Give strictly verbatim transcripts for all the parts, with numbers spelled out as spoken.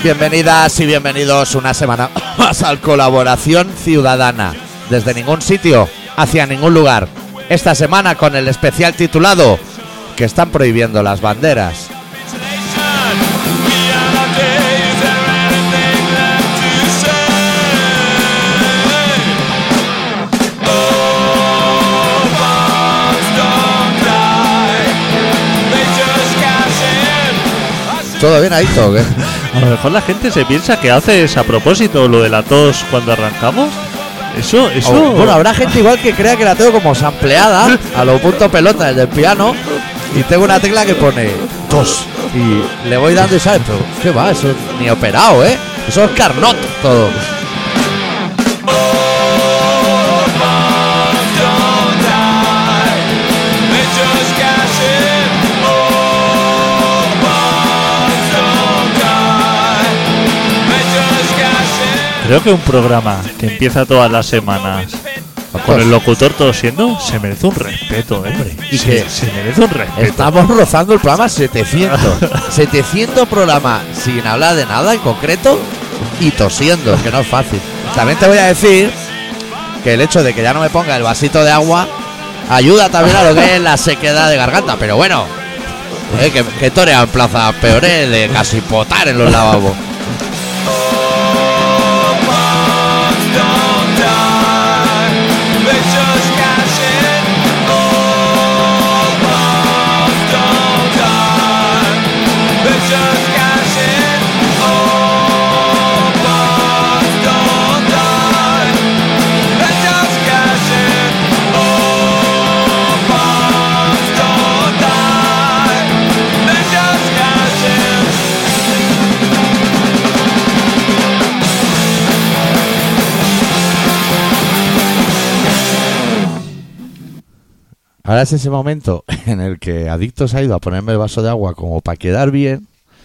Bienvenidas y bienvenidos una semana más al Colaboración Ciudadana. Desde ningún sitio, hacia ningún lugar. Esta semana con el especial titulado que están prohibiendo las banderas. ¿Todo bien, Aito, o qué? A lo mejor la gente se piensa que haces a propósito lo de la tos cuando arrancamos. Eso, eso... Oh, bueno, habrá gente igual que crea que la tengo como sampleada a lo punto pelota desde el piano y tengo una tecla que pone tos y le voy dando y sabes, pero ¿qué va? Eso ni operado, ¿eh? Eso es Carnot todo. Creo que un programa que empieza todas las semanas con el locutor tosiendo se merece un respeto, ¿eh? Hombre, y se, que se merece un respeto. Estamos rozando el programa setecientos. setecientos programas sin hablar de nada en concreto y tosiendo, que no es fácil. También te voy a decir que el hecho de que ya no me ponga el vasito de agua ayuda también a lo que es la sequedad de garganta. Pero bueno, eh, que, que torea en Plaza Peoré de casi potar en los lavabos. Ahora es ese momento en el que Adicto se ha ido a ponerme el vaso de agua como para quedar bien,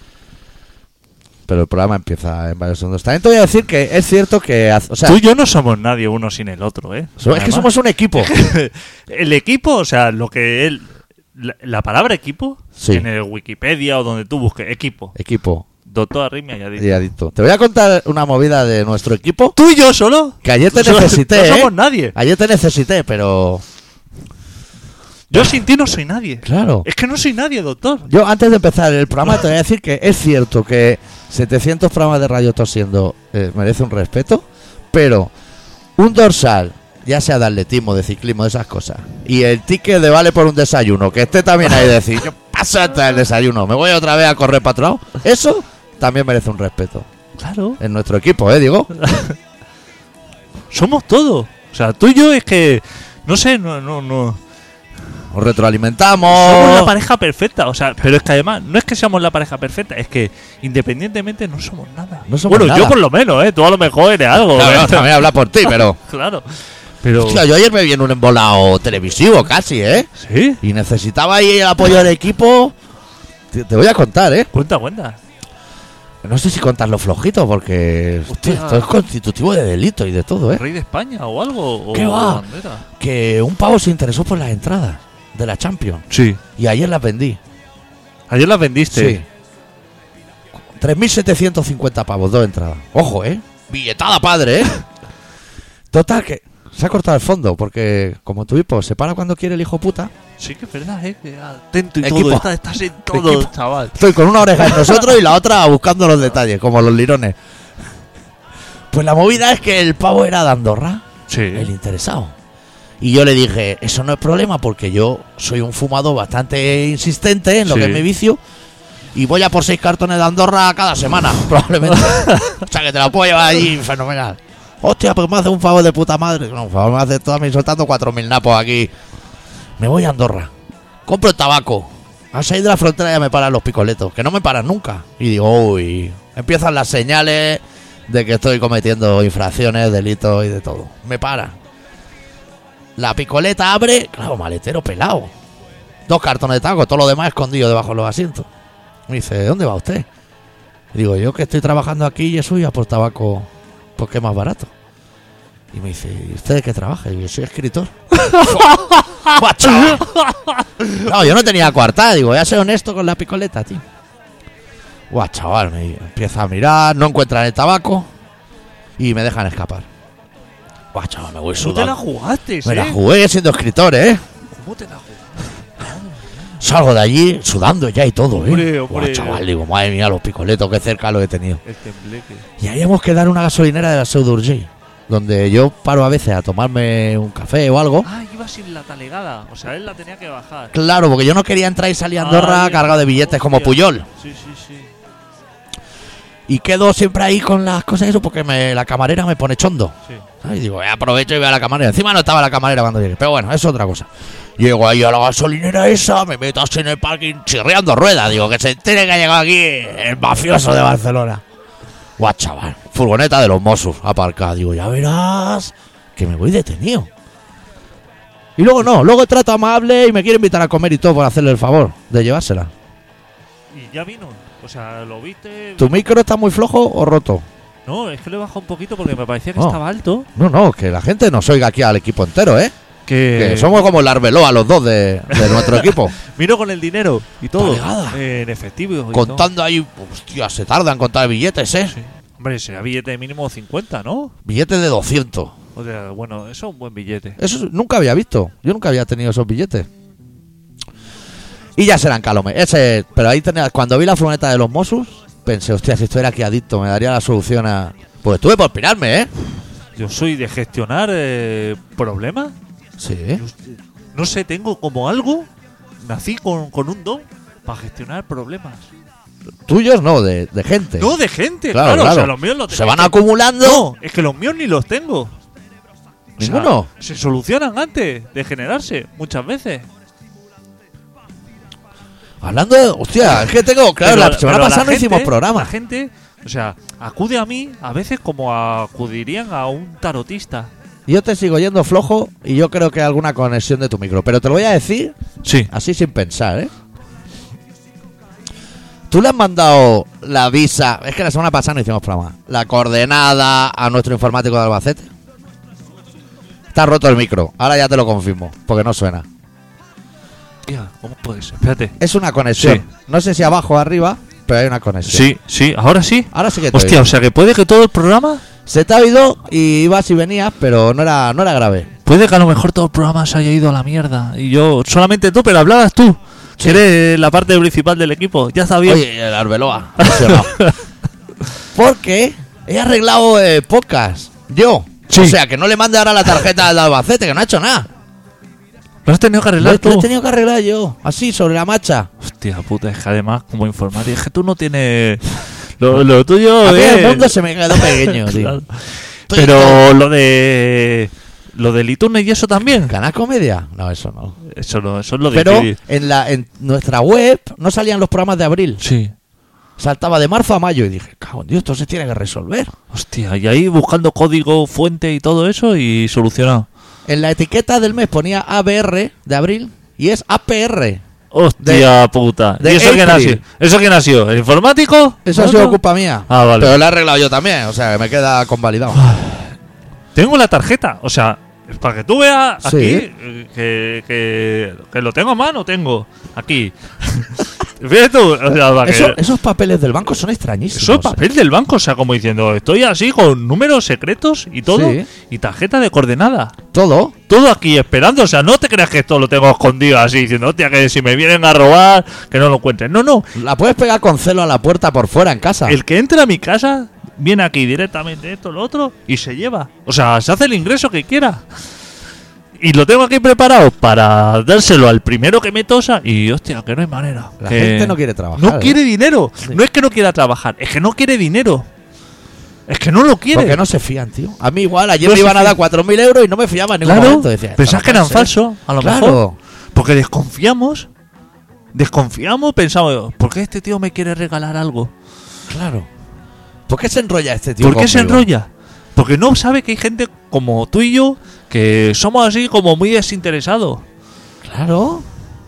pero el programa empieza en varios segundos. También te voy a decir que es cierto que... O sea, tú y yo no somos nadie uno sin el otro, ¿eh? So, es que somos un equipo. El equipo, o sea, lo que él... La, la palabra equipo, sí, en el Wikipedia o donde tú busques, equipo. Equipo. Doctor Arritmia y Adicto. Y Adicto. Te voy a contar una movida de nuestro equipo. ¿Tú y yo solo? Que ayer te no, necesité, no ¿eh? somos nadie. Ayer te necesité, pero... Yo sin ti no soy nadie. Claro. Es que no soy nadie, doctor. Yo antes de empezar el programa te voy a decir que es cierto que setecientos programas de radio tosiendo eh, merece un respeto, pero un dorsal, ya sea de atletismo, de ciclismo, de esas cosas, y el ticket de vale por un desayuno, que esté también ahí, decir, yo paso hasta el desayuno, me voy otra vez a correr para otro lado, eso también merece un respeto. Claro. En nuestro equipo, ¿eh? Digo. Somos todo. O sea, tú y yo es que... No sé, no... no, no. Nos retroalimentamos. Somos la pareja perfecta, o sea, pero es que además no es que seamos la pareja perfecta, es que independientemente no somos nada. No somos bueno, nada. Yo por lo menos, ¿eh? Tú a lo mejor eres algo. Claro, ¿eh? no, también habla por ti, pero... Claro. Pero... Hostia, yo ayer me vi en un embolado televisivo casi, ¿eh? ¿Sí? Y necesitaba ahí el apoyo del equipo. Te, te voy a contar, ¿eh? Cuenta, cuenta. No sé si contarlo flojito, porque hostia, esto es constitutivo de delito y de todo, ¿eh? ¿Rey de España o algo? O ¿Qué va? Bandera. Que un pavo se interesó por las entradas de la Champions. Sí. Y ayer las vendí. Ayer las vendiste. Sí. tres mil setecientos cincuenta pavos, dos entradas. Ojo, ¿eh? Billetada padre, ¿eh? Total, que se ha cortado el fondo, porque como tu hijo se para cuando quiere el hijo puta. Sí que es verdad, ¿eh? Que atento y Equipo. todo. Estás, estás en todo, Equipo. chaval. Estoy con una oreja en nosotros y la otra buscando los detalles, como los lirones. Pues la movida es que el pavo era de Andorra, Sí. el interesado. Y yo le dije, eso no es problema porque yo soy un fumador bastante insistente en lo Sí. que es mi vicio y voy a por seis cartones de Andorra cada semana, probablemente. O sea que te la puedo llevar allí fenomenal. Hostia, pues me hace un favor de puta madre. No, un favor me hace toda mi soltando cuatro mil napos aquí. Me voy a Andorra. Compro el tabaco. Al salir de la frontera ya me paran los picoletos, que no me paran nunca. Y digo, uy, empiezan las señales de que estoy cometiendo infracciones, delitos y de todo. Me paran. La picoleta abre, claro, maletero pelado. Dos cartones de tabaco, todo lo demás escondido debajo de los asientos. Me dice, ¿dónde va usted? Y digo, yo que estoy trabajando aquí y eso, y a por tabaco, porque es más barato. Y me dice, ¿y usted de qué trabaja? Y yo, soy escritor. No, yo no tenía coartada, digo, voy a ser honesto con la picoleta, tío. Guau, chaval, me empieza a mirar, no encuentran el tabaco y me dejan escapar. Guau, chaval, me voy ¿Cómo te la sudando. jugaste, Me eh? la jugué siendo escritor, ¿eh? ¿Cómo te la jugaste? Salgo de allí sudando ya y todo, Hombre, ¿eh? hombre. Guau, chaval, digo, madre mía, los picoletos, qué cerca lo he tenido. El tembleque. Y ahí hemos quedado en una gasolinera de la Seu d'Urgell, donde yo paro a veces a tomarme un café o algo. Ah, iba sin la talegada. O sea, él la tenía que bajar. Claro, porque yo no quería entrar y salir a Andorra Ay, cargado de billetes como hostia. Puyol. Sí, sí, sí. Y quedo siempre ahí con las cosas eso porque me, la camarera me pone chondo. Sí. Y digo, eh, aprovecho y voy a la camarera. Encima no estaba la camarera cuando llegué. Pero bueno, es otra cosa. Llego ahí a la gasolinera esa, me meto así en el parking chirriando ruedas. Digo, que se entere que ha llegado aquí el mafioso de Barcelona. Guau, chaval. Furgoneta de los Mossos aparcada. Digo, ya verás que me voy detenido. Y luego no, luego trato amable y me quiere invitar a comer y todo por hacerle el favor de llevársela. Y ya vino. O sea, lo viste. ¿Tu micro está muy flojo o roto? No, es que le he bajado un poquito porque me parecía que Oh. estaba alto. No, no, que la gente nos oiga aquí al equipo entero, ¿eh? Que, Que somos como el Arbeloa los dos de, de nuestro equipo. Vino con el dinero y todo. Talegada. Eh, en efectivo. y Contando ahí, hostia, se tarda en contar billetes, ¿eh? todo. Sí. Hombre, será billete mínimo cincuenta, ¿no? Billetes de doscientos. O sea, bueno, eso es un buen billete. Eso nunca había visto. Yo nunca había tenido esos billetes. Y ya serán calome. Ese, pero ahí tenía, cuando vi la furgoneta de los Mossos, pensé, hostia, si estuviera aquí adicto, me daría la solución a. Pues estuve por pirarme, ¿eh? Yo soy de gestionar eh, problemas. Sí. Yo, no sé, tengo como algo. Nací con, con un don para gestionar problemas. Tuyos no, de, de gente. No, de gente, Claro, claro. claro. O sea, los míos los Se tengo van que- acumulando. No, es que los míos ni los tengo. O sea, ¿Ninguno? se solucionan antes de generarse, muchas veces. Hablando de. Hostia, es que tengo. Claro, Pero- la semana pero pasada no gente- hicimos programa. La gente, o sea, acude a mí a veces como acudirían a un tarotista. Yo te sigo yendo flojo y yo creo que hay alguna conexión de tu micro. Pero te lo voy a decir Sí. así sin pensar, ¿eh? ¿Tú le has mandado la visa? Es que la semana pasada no hicimos programa. La coordenada a nuestro informático de Albacete. Está roto el micro. Ahora ya te lo confirmo, porque no suena. Tía, ¿cómo puede ser? Espérate. Es una conexión. Sí. No sé si abajo o arriba, pero hay una conexión. Sí, sí, ahora sí. Ahora sí que te Hostia, oigo. o sea que puede que todo el programa. Se te ha oído y ibas y venías, pero no era, no era grave. Puede que a lo mejor todo el programa se haya ido a la mierda. Y yo, solamente tú, pero hablabas tú. Sí. Que eres la parte principal del equipo. Ya está bien. Oye, el Arbeloa. emocionado. Porque he arreglado eh, podcast. Yo. Sí. O sea, que no le mande ahora la tarjeta al de Albacete, que no ha hecho nada. Lo has tenido que Lo, arreglar he- lo he tú. tenido que arreglar yo. Así, sobre la marcha. Hostia puta, es que además, como informática, es que tú no tienes. Lo, lo tuyo A mí es. el mundo se me quedó pequeño, tío. Claro. Estoy Pero todo- lo de. Lo del iTunes y eso también. ¿Canal Comedia? No, eso no. Eso no, eso es lo Pero difícil. en, la, en nuestra web no salían los programas de abril. Sí. Saltaba de marzo a mayo y dije, cago en Dios, esto se tiene que resolver. Hostia, y ahí buscando código, fuente y todo eso y solucionado. En la etiqueta del mes ponía A B R de abril y es A P R. Hostia puta. de ¿Y eso quién ha April. sido? ¿Eso quién ha sido? ¿El informático? Eso ha ¿No? sido culpa mía. Ah, vale. Pero lo he arreglado yo también, o sea, que me queda convalidado. Tengo la tarjeta, o sea, para que tú veas Sí. aquí eh, que, que, que lo tengo a mano, tengo aquí. Fíjate tú, o sea, para que- Eso- esos papeles del banco son extrañísimos. eso es papel del banco, o sea, como diciendo, estoy así con números secretos y todo, Sí. y tarjeta de coordenada. Todo. Todo aquí esperando, o sea, no te creas que esto lo tengo escondido así, diciendo, hostia, que si me vienen a robar, que no lo encuentren. No, no, La puedes pegar con celo a la puerta por fuera en casa. el que entra a mi casa viene aquí directamente esto, lo otro, y se lleva. O sea, se hace el ingreso que quiera. Y lo tengo aquí preparado para dárselo al primero que me tosa y, hostia, que no hay manera. La que gente no quiere trabajar. No ¿eh? quiere dinero. Sí. No es que no quiera trabajar, es que no quiere dinero. Es que no lo quiere. Porque no se fían, tío. A mí igual, ayer No me se iban a fían. dar cuatro mil euros y no me fiaba en ningún Claro, momento. Decía, esto pensás no que puede eran ser. falsos, a lo Claro. mejor. Porque desconfiamos. Desconfiamos, pensamos, ¿por qué este tío me quiere regalar algo? Claro. ¿Por qué se enrolla este tío? ¿Por qué se conmigo? enrolla? Porque no sabe que hay gente como tú y yo que somos así como muy desinteresados. Claro.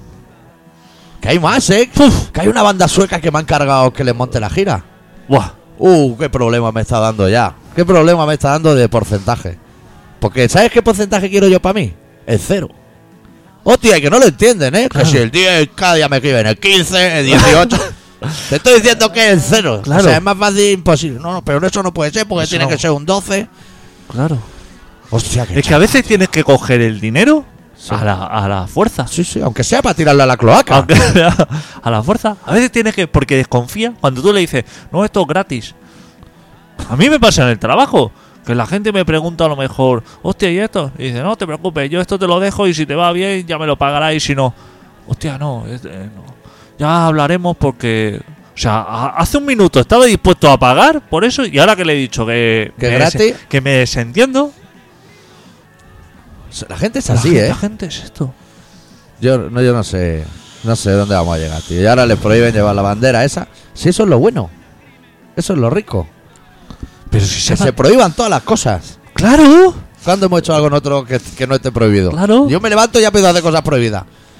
Que hay más, ¿eh? Que hay una banda sueca que me han cargado que les monte la gira. Buah. Uh, qué problema me está dando ya. Qué problema me está dando de porcentaje. Porque ¿sabes qué porcentaje quiero yo para mí? El cero. Hostia, que no lo entienden, ¿eh? Claro. Que si el diez cada día me escriben el quince, el dieciocho. Te estoy diciendo que es cero. Claro. O sea, es más fácil imposible. No, no, pero eso no puede ser porque Eso tiene no. que ser un doce. Claro. Hostia, qué Es que a veces tienes que coger el dinero Sí. a, la, a la fuerza. Sí, sí, aunque sea para tirarlo a la cloaca. Aunque sea a la fuerza. A veces tienes que. Porque desconfía. Cuando tú le dices, no, esto es gratis. A mí me pasa en el trabajo. Que la gente me pregunta a lo mejor, hostia, ¿y esto? Y dice, no te preocupes, yo esto te lo dejo y si te va bien ya me lo pagarás. Y si no, hostia, no, es- eh, no. Ya hablaremos porque. O sea, a- hace un minuto estaba dispuesto a pagar por eso y ahora que le he dicho que. ¿Que me gratis? des- que me desentiendo. La gente es la así, gente- ¿eh? La gente es esto. Yo no, yo no sé. No sé dónde vamos a llegar, tío. Y ahora les prohíben llevar la bandera esa. Si eso es lo bueno. Eso es lo rico. Pero si Que se. se prohíban todas las cosas. ¡Claro! ¿Cuándo hemos hecho algo nosotros que, que no esté prohibido? Claro. Yo me levanto y ya empiezo a hacer cosas prohibidas.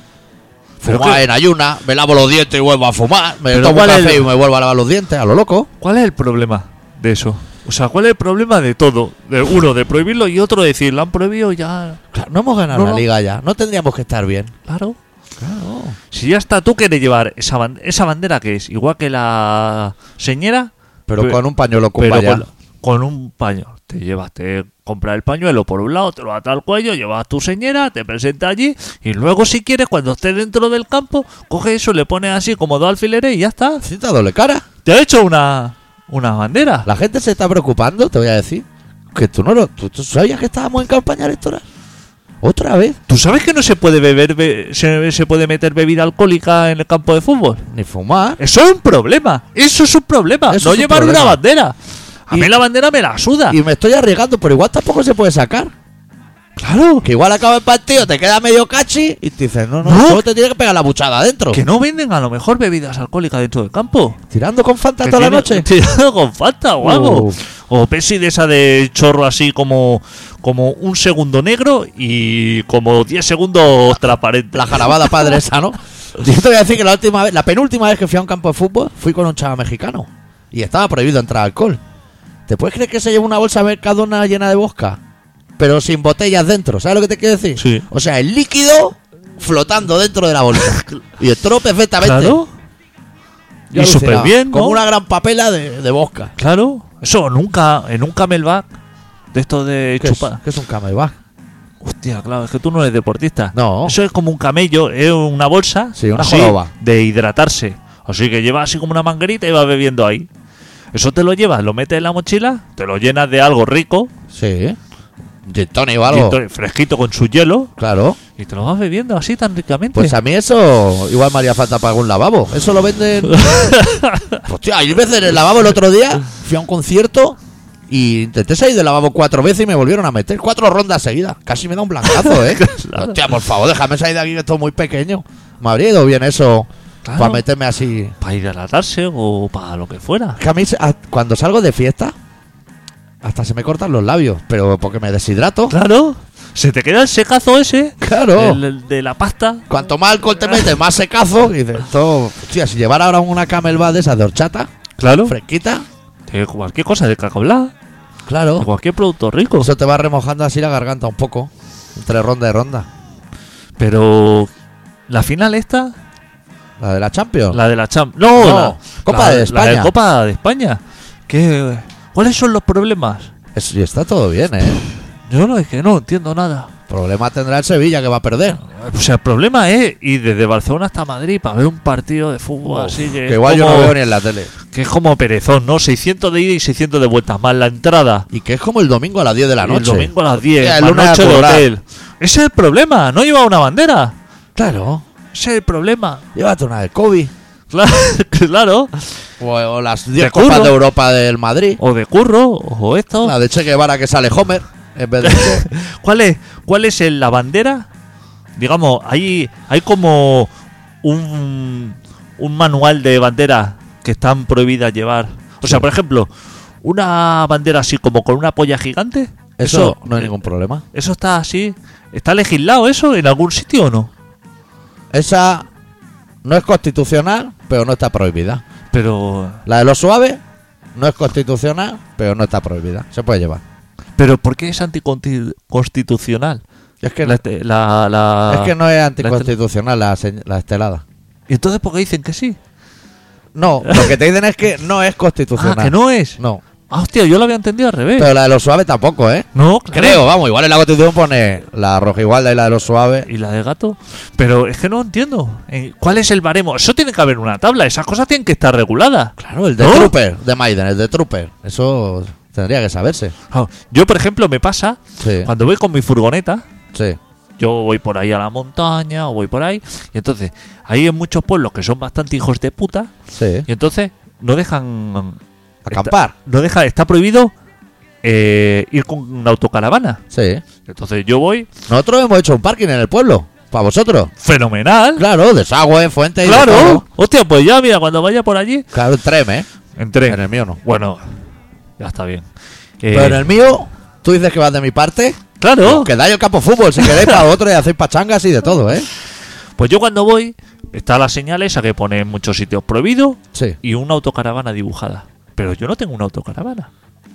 Pero Fumar que- en ayuna, me lavo los dientes y vuelvo a fumar. Me Pero tomo ¿cuál es café el- y me vuelvo a lavar los dientes, a lo loco. ¿Cuál es el problema de eso? O sea, ¿cuál es el problema de todo? De uno, de prohibirlo y otro, de decir, lo han prohibido ya. Claro, no hemos ganado No, la no. liga ya. No tendríamos que estar bien. Claro. Claro. Si ya está, tú quieres llevar esa, ban- esa bandera que es igual que la señora, Pero Pe- con un pañuelo con pero valla. con, con un paño. Te llevas, te compras el pañuelo por un lado, te lo atas al cuello, llevas a tu señora, te presentas allí y luego si quieres, cuando estés dentro del campo, coges eso, le pones así como dos alfileres y ya está. Cinta doble cara. Te ha hecho una, una bandera. La gente se está preocupando, te voy a decir. Que tú no lo. ¿Tú, tú sabías que estábamos en campaña electoral? ¿Otra vez? ¿Tú sabes que no se puede beber, be- se, se puede meter bebida alcohólica en el campo de fútbol? Ni fumar. Eso es un problema. Eso es un problema. Eso no es un llevar problema. una bandera. A Y- mí la bandera me la suda. Y me estoy arriesgando, pero igual tampoco se puede sacar. Claro. Que igual acaba el partido, te queda medio cachi y te dices, no, no, No. solo te tiene que pegar la buchada adentro. Que no venden a lo mejor bebidas alcohólicas dentro del campo. Tirando con Fanta Que toda la tiene- noche. Tirando con Fanta o algo. Uh. O Pepsi de esa de chorro así como, como un segundo negro y como diez segundos transparente. La jarabada padre esa, ¿no? Yo te voy a decir que la última vez, la penúltima vez que fui a un campo de fútbol, fui con un chaval mexicano. Y estaba prohibido entrar alcohol. ¿Te puedes creer que se lleva una bolsa Mercadona llena de vodka? Pero sin botellas dentro, ¿sabes lo que te quiero decir? Sí. O sea, el líquido flotando dentro de la bolsa. Y entró perfectamente. Claro. Yo Y alucinaba. súper bien, ¿no? Como una gran papela de, de vodka. Claro. Eso nunca, en un camelback de esto de ¿Qué es, chupar. ¿Qué es un camelback? Hostia, claro, es que tú no eres deportista. No. Eso es como un camello, es una bolsa Sí, una así, joroba. de hidratarse. Así que llevas así como una manguerita y vas bebiendo ahí. Eso te lo llevas, lo metes en la mochila, te lo llenas de algo rico, Sí. Gin tonic o y algo. entonces fresquito con su hielo, Claro. y te lo vas bebiendo así tan ricamente. Pues a mí eso igual me haría falta para algún lavabo. Eso lo venden. Hostia, hay veces en el lavabo el otro día fui a un concierto y intenté salir del lavabo cuatro veces y me volvieron a meter cuatro rondas seguidas. Casi me da un blancazo, ¿eh? Claro. Hostia, por favor, déjame salir de aquí que esto es muy pequeño. Me habría ido bien eso Claro. para meterme así. Para hidratarse o para lo que fuera. Es que a mí se- a- cuando salgo de fiesta hasta se me cortan los labios, pero porque me deshidrato. Claro, se te queda el secazo ese, Claro. el- el de la pasta. Cuanto más alcohol te metes, más secazo. Y dices, esto, hostia, si llevara ahora una Camelback de esas de horchata, Claro, fresquita, de cualquier cosa, de cacobla, de claro. cualquier producto rico. Eso te va remojando así la garganta un poco, entre ronda y ronda. Pero la final esta, La de la Champions. la de la Champ, no, No, la, Copa la- de La España. de Copa de España. ¿Qué, ¿Cuáles son los problemas? Es- y está todo bien, ¿eh? Yo no es que no entiendo nada. Problema tendrá el Sevilla que va a perder. O sea, el problema es ir desde Barcelona hasta Madrid para ver un partido de fútbol Uf, así que, que igual es yo como- no veo ni en la tele. que es como perezón, ¿no? seiscientos de ida y seiscientos de vuelta, más la entrada. Y que es como el domingo a las diez de la Y noche. el domingo a las diez, Hostia, el más lunes a noche de currar. hotel. Ese es el problema, no lleva una bandera. Claro. Ese es el problema. Llévate una de Kobe. Claro, claro. O, o las diez De Copas curro. de Europa del Madrid. O de curro, o esto. La de Che Guevara que sale Homer en vez de Che. ¿Cuál es, cuál es el- la bandera? Digamos, hay, hay como un, un manual de bandera que están prohibidas llevar. O sea, Sí. por ejemplo, una bandera así como con una polla gigante. Eso no hay ningún problema. Eso está así. ¿Está legislado eso en algún sitio o no? Esa no es constitucional, pero no está prohibida. Pero. La de los suaves no es constitucional, pero no está prohibida. Se puede llevar. ¿Pero por qué es anticonstitucional? Es que, La, este- la- la- es que no es la anticonstitucional la, señ- la estelada. ¿Y entonces por qué dicen que sí? No, lo que te dicen es que no es constitucional. Ah, que no es. No. Ah, hostia, yo lo había entendido al revés. Pero la de los suaves tampoco, ¿eh? No, claro. Creo, vamos, igual en la constitución pone la roja igualda y la de los suaves. ¿Y la de gato? Pero es que no entiendo. Eh, ¿Cuál es el baremo? Eso tiene que haber una tabla. Esas cosas tienen que estar reguladas. Claro, el de ¿No? Trooper, de Maiden, el de Trooper. Eso tendría que saberse. Ah, Yo, por ejemplo, me pasa Sí, cuando voy con mi furgoneta. sí, Yo voy por ahí a la montaña o voy por ahí. Y entonces, hay en muchos pueblos que son bastante hijos de puta. sí. Y entonces, no dejan. Acampar. Está, no deja, está prohibido eh, ir con una autocaravana. Sí. Entonces, yo voy. Nosotros hemos hecho un parking en el pueblo. ¿Para vosotros? Fenomenal. Claro, desagüe, fuente y de Claro. todo. Hostia, pues ya, mira, cuando vaya por allí. Claro, el trem, ¿eh? Entré. En el mío no. Bueno, ya está bien. Eh, Pero en el mío, tú dices que vas de mi parte. Claro. Que dais el campo de fútbol si queréis para otro y hacéis pachangas y de todo, ¿eh? Pues yo cuando voy, está la señal esa que pone en muchos sitios prohibido Sí. y una autocaravana dibujada. Pero yo no tengo una autocaravana.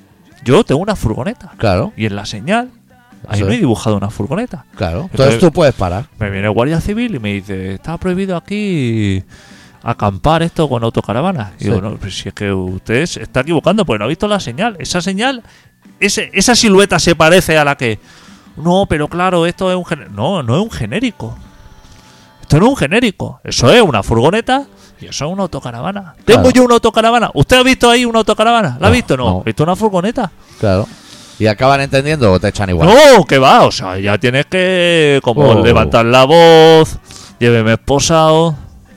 Yo tengo una furgoneta. Claro, Y en la señal, ahí Eso no he es. dibujado una furgoneta. claro. Entonces- Entonces tú puedes parar. Me viene el guardia civil y me dice, está prohibido aquí acampar esto con autocaravana. Y Sí. digo, no, pues si es que usted se está equivocando, pues no ha visto la señal. Esa señal, ese, esa silueta se parece a la que... No, pero claro, esto es un genérico. No, no es un genérico. Esto no es un genérico. Eso es una furgoneta y eso es una autocaravana. Claro. ¿Tengo yo una autocaravana? ¿Usted ha visto ahí una autocaravana? ¿La ha No, visto? No. no. ¿Ha visto una furgoneta? Claro. ¿Y acaban entendiendo o te echan igual? No, que va. O sea, ya tienes que como Oh. levantar la voz, lléveme esposado.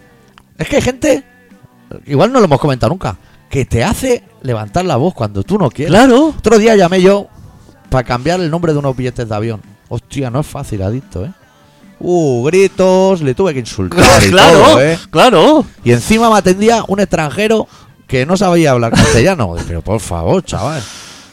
Es que hay gente, igual no lo hemos comentado nunca, que te hace levantar la voz cuando tú no quieres. Claro. Otro día llamé yo para cambiar el nombre de unos billetes de avión. Hostia, no es fácil, adicto, ¿eh? Uh, gritos, le tuve que insultar y Claro, todo, ¿eh? claro. Y encima me atendía un extranjero que no sabía hablar castellano. Pero por favor, chaval.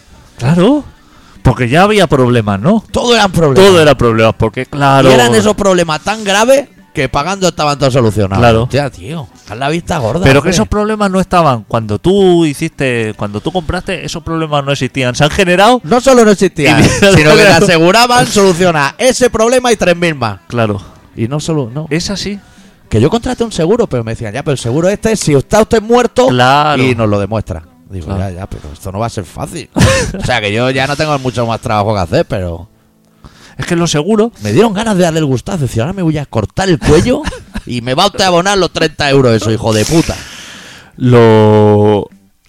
Claro. Porque ya había problemas, ¿no? Todo eran problemas. Todo era problemas, porque claro. Y eran esos problemas tan graves que pagando estaban todos solucionados. Claro. Hostia, tío, haz la vista gorda. Pero que hombre. esos problemas no estaban cuando tú hiciste, cuando tú compraste, esos problemas no existían. Se han generado. No solo no existían, Y- sino que te aseguraban solucionar ese problema y tres mil más. Claro. Y no solo, no. Es así. Que yo contraté un seguro, pero me decían, ya, pero el seguro este es si está usted muerto Claro. y nos lo demuestra. Digo, Claro. ya, ya, pero esto no va a ser fácil. O sea, que yo ya no tengo mucho más trabajo que hacer, pero Es que lo seguro. me dieron ganas de darle el gustazo. Decía, ahora me voy a cortar el cuello y me va usted a abonar los treinta euros eso, hijo de puta. Lo.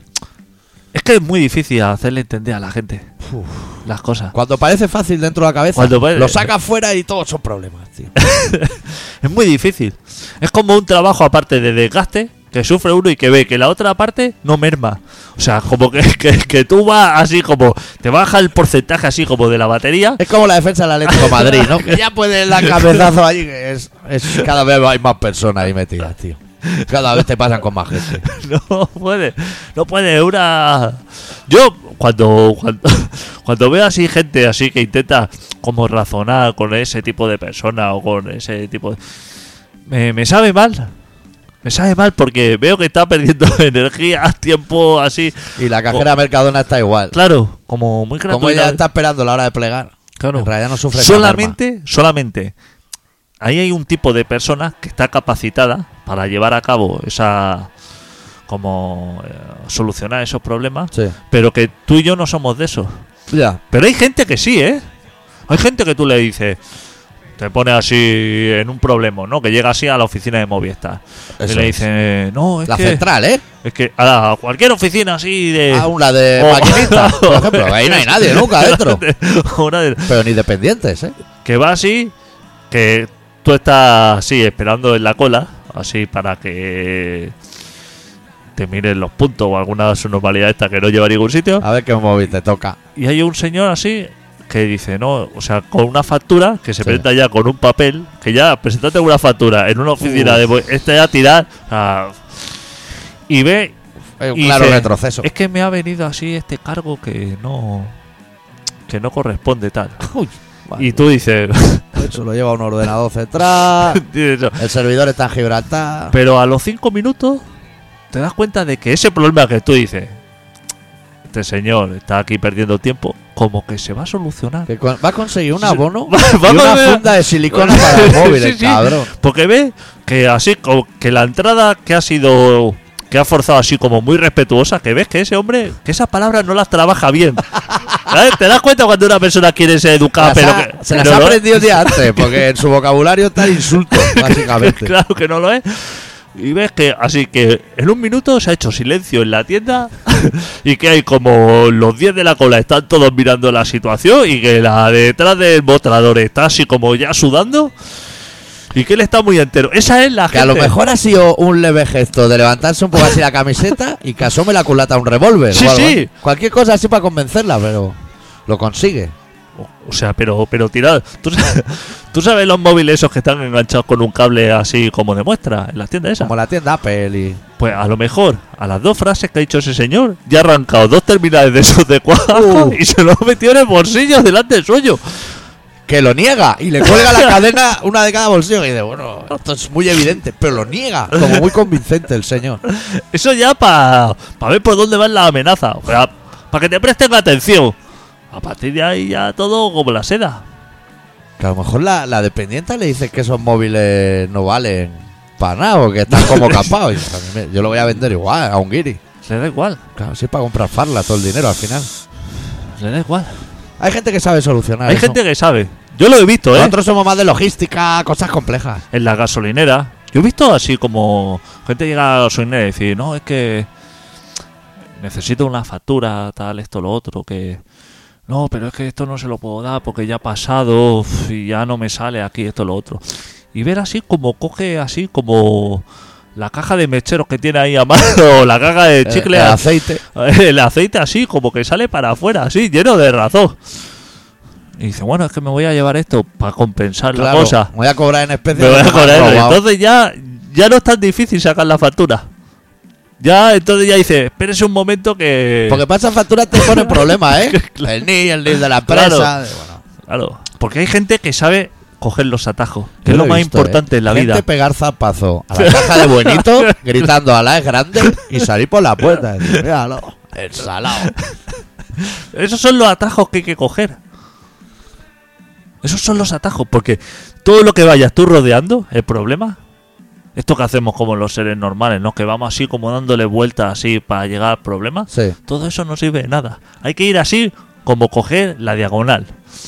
Es que es muy difícil hacerle entender a la gente Uf. las cosas. Cuando parece fácil dentro de la cabeza, Cuando parece- lo sacas fuera y todos son problemas, tío. Es muy difícil. Es como un trabajo aparte de desgaste que sufre uno y que ve que la otra parte no merma. O sea, como que, que, que tú vas así como... Te baja el porcentaje así como de la batería. Es como la defensa del Atlético de Madrid, ¿no? Que ya puede dar cabezazo allí, que es, es cada vez hay más personas ahí metidas, tío. Cada vez te pasan con más gente. No puede. No puede. Una... Yo cuando, cuando, cuando veo así gente así que intenta como razonar con ese tipo de persona o con ese tipo de... Me, me sabe mal. Me sabe mal porque veo que está perdiendo energía, tiempo, así. Y la cajera Mercadona está igual. Claro, como muy gratuita. Como ella está esperando la hora de plegar. Claro. En realidad no sufre esa Solamente, solamente. Ahí hay un tipo de persona que está capacitada para llevar a cabo esa... Como eh, solucionar esos problemas. merma. Sí. Pero que tú y yo no somos de eso. Ya. Pero hay gente que sí, ¿eh? Hay gente que tú le dices... Te pone así en un problema, ¿no? Que llega así a la oficina de Movistar. Eso y le es. dice... No, es La que... central, ¿eh? Es que a cualquier oficina así de... A una de Oh. maquinista, por ejemplo. Ahí no hay nadie nunca dentro. Una de- Pero ni dependientes, ¿eh? que va así, que tú estás así esperando en la cola, así para que te miren los puntos o alguna subnormalidad esta que no lleva a ningún sitio. A ver qué móvil te toca. Y hay un señor así que dice, no, o sea, con una factura que se Sí. presenta ya con un papel, que ya presentate una factura en una oficina Uf. de Mo- este ya a tirar, o sea, y ve, Es un y claro dice, retroceso. es que me ha venido así este cargo que no que no corresponde tal. Uy, vale. Y tú dices, Eso lo lleva un ordenador central. dices eso. El servidor está en Gibraltar. Pero a los cinco minutos te das cuenta de que ese problema que tú dices, este señor está aquí perdiendo tiempo, como que se va a solucionar. Que con- va a conseguir un abono Va- y vamos una a ver- funda de silicona para el móvil, Sí, el sí. cabrón. Porque ve que así, como que la entrada que ha sido que ha forzado así como muy respetuosa, que ves que ese hombre, que esas palabras no las trabaja bien. ¿Sabes? ¿Te das cuenta cuando una persona quiere ser educada, Se pero las ha- que se que las no ha lo es? aprendido el día antes, porque en su vocabulario está el insulto, básicamente. Claro que no lo es. Y ves que, así que en un minuto se ha hecho silencio en la tienda y que hay como los diez de la cola están todos mirando la situación y que la de detrás del mostrador está así como ya sudando y que él está muy entero. Esa es la Que gente. a lo mejor ha sido un leve gesto de levantarse un poco así la camiseta y que asome la culata a un revólver. Sí, o algo, sí. ¿eh? Cualquier cosa así para convencerla, pero lo consigue. O sea, pero pero tirado. ¿Tú sabes, tú sabes los móviles esos que están enganchados con un cable así como de muestra en las tiendas esas? Como la tienda Apple y... Pues a lo mejor a las dos frases que ha dicho ese señor ya ha arrancado dos terminales de esos de cuajo Uh. y se los ha metido en el bolsillo delante del suyo. Que lo niega y le cuelga la cadena una de cada bolsillo y dice, bueno, esto es muy evidente, pero lo niega, como muy convincente el señor. Eso ya para pa ver por dónde van las amenazas. O sea, para que te presten atención. A partir de ahí ya todo como la seda. Que a lo mejor la, la dependiente le dice que esos móviles no valen para nada, porque están como capados. Y dice, "A mí me- yo lo voy a vender igual, a un guiri. Le da igual, Claro, sí, para comprar farla todo el dinero al final. le da igual. Hay gente que sabe solucionar Hay eso. gente que sabe. Yo lo he visto, ¿eh? Nosotros somos más de logística, cosas complejas. En la gasolinera. Yo he visto así como gente llega a la gasolinera y dice, no, es que necesito una factura, tal, esto, lo otro, que... No, pero es que esto no se lo puedo dar porque ya ha pasado uf, y ya no me sale aquí esto, lo otro. Y ver así como coge así como la caja de mecheros que tiene ahí a mano, la caja de El, chicle, el a- aceite. el aceite así como que sale para afuera, así, lleno de razón. Y dice, bueno, es que me voy a llevar esto para compensar la Claro, cosa. me voy a cobrar en especie. Me voy de a lo que me han cobrar. robado. Entonces ya, ya no es tan difícil sacar la factura. Ya, entonces ya dice, espérese un momento que... Porque para esas facturas te ponen problemas, ¿eh? El N I, el N I de la empresa. Claro. de- bueno, Claro, porque hay gente que sabe coger los atajos, que yo es lo he más visto, importante ¿eh? en la Gente vida. pegar zapazo a la caja de buenito, gritando a la es grande y salir por la puerta. Y decir, míralo, el salado. Esos son los atajos que hay que coger. Esos son los atajos, porque todo lo que vayas tú rodeando, el problema, esto que hacemos como los seres normales, ¿no? Que vamos así como dándole vueltas así para llegar al problema, Sí. todo eso no sirve de nada. Hay que ir así como coger la diagonal.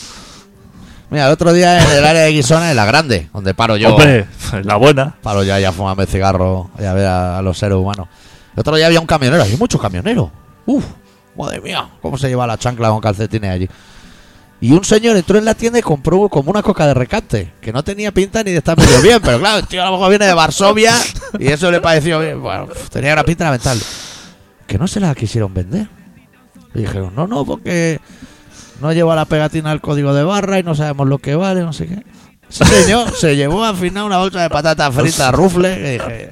Mira, el otro día en el área de Guisona, en la grande, donde paro yo. Hombre, la buena. Paro yo ahí a fumarme cigarro y a ver a, a los seres humanos. El otro día había un camionero, hay muchos camioneros. Uf, madre mía, cómo se lleva la chancla con calcetines allí. Y un señor entró en la tienda y compró como una coca de recante, que no tenía pinta ni de estar medio bien, pero claro, el tío a lo mejor viene de Varsovia y eso le pareció bien. Bueno, tenía una pinta lamentable. Que no se la quisieron vender. Y dijeron, no, no, porque no lleva la pegatina al código de barra y no sabemos lo que vale, no sé qué. Ese señor se llevó al final una bolsa de patatas fritas rufle que dije,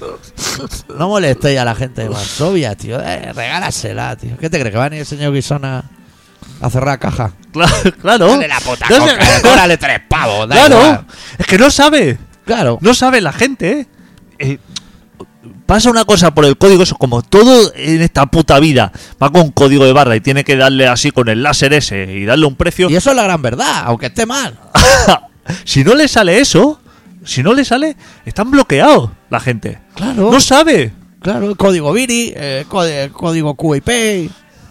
no molestéis a la gente de Varsovia, tío, eh, regálasela, tío. ¿Qué te crees? ¿Que va a venir el señor Guisona a cerrar caja? Claro, claro. Dale la puta No coca, sé- cóbrale tres pavos, da Claro, igual. es que no sabe. Claro. No sabe la gente, ¿eh? Eh, pasa una cosa por el código, eso como todo en esta puta vida va con código de barra y tiene que darle así con el láser ese y darle un precio. Y eso es la gran verdad, aunque esté mal. Si no le sale eso, si no le sale, están bloqueados la gente. Claro. No sabe. Claro, el código Viri, el código, el código Q I P.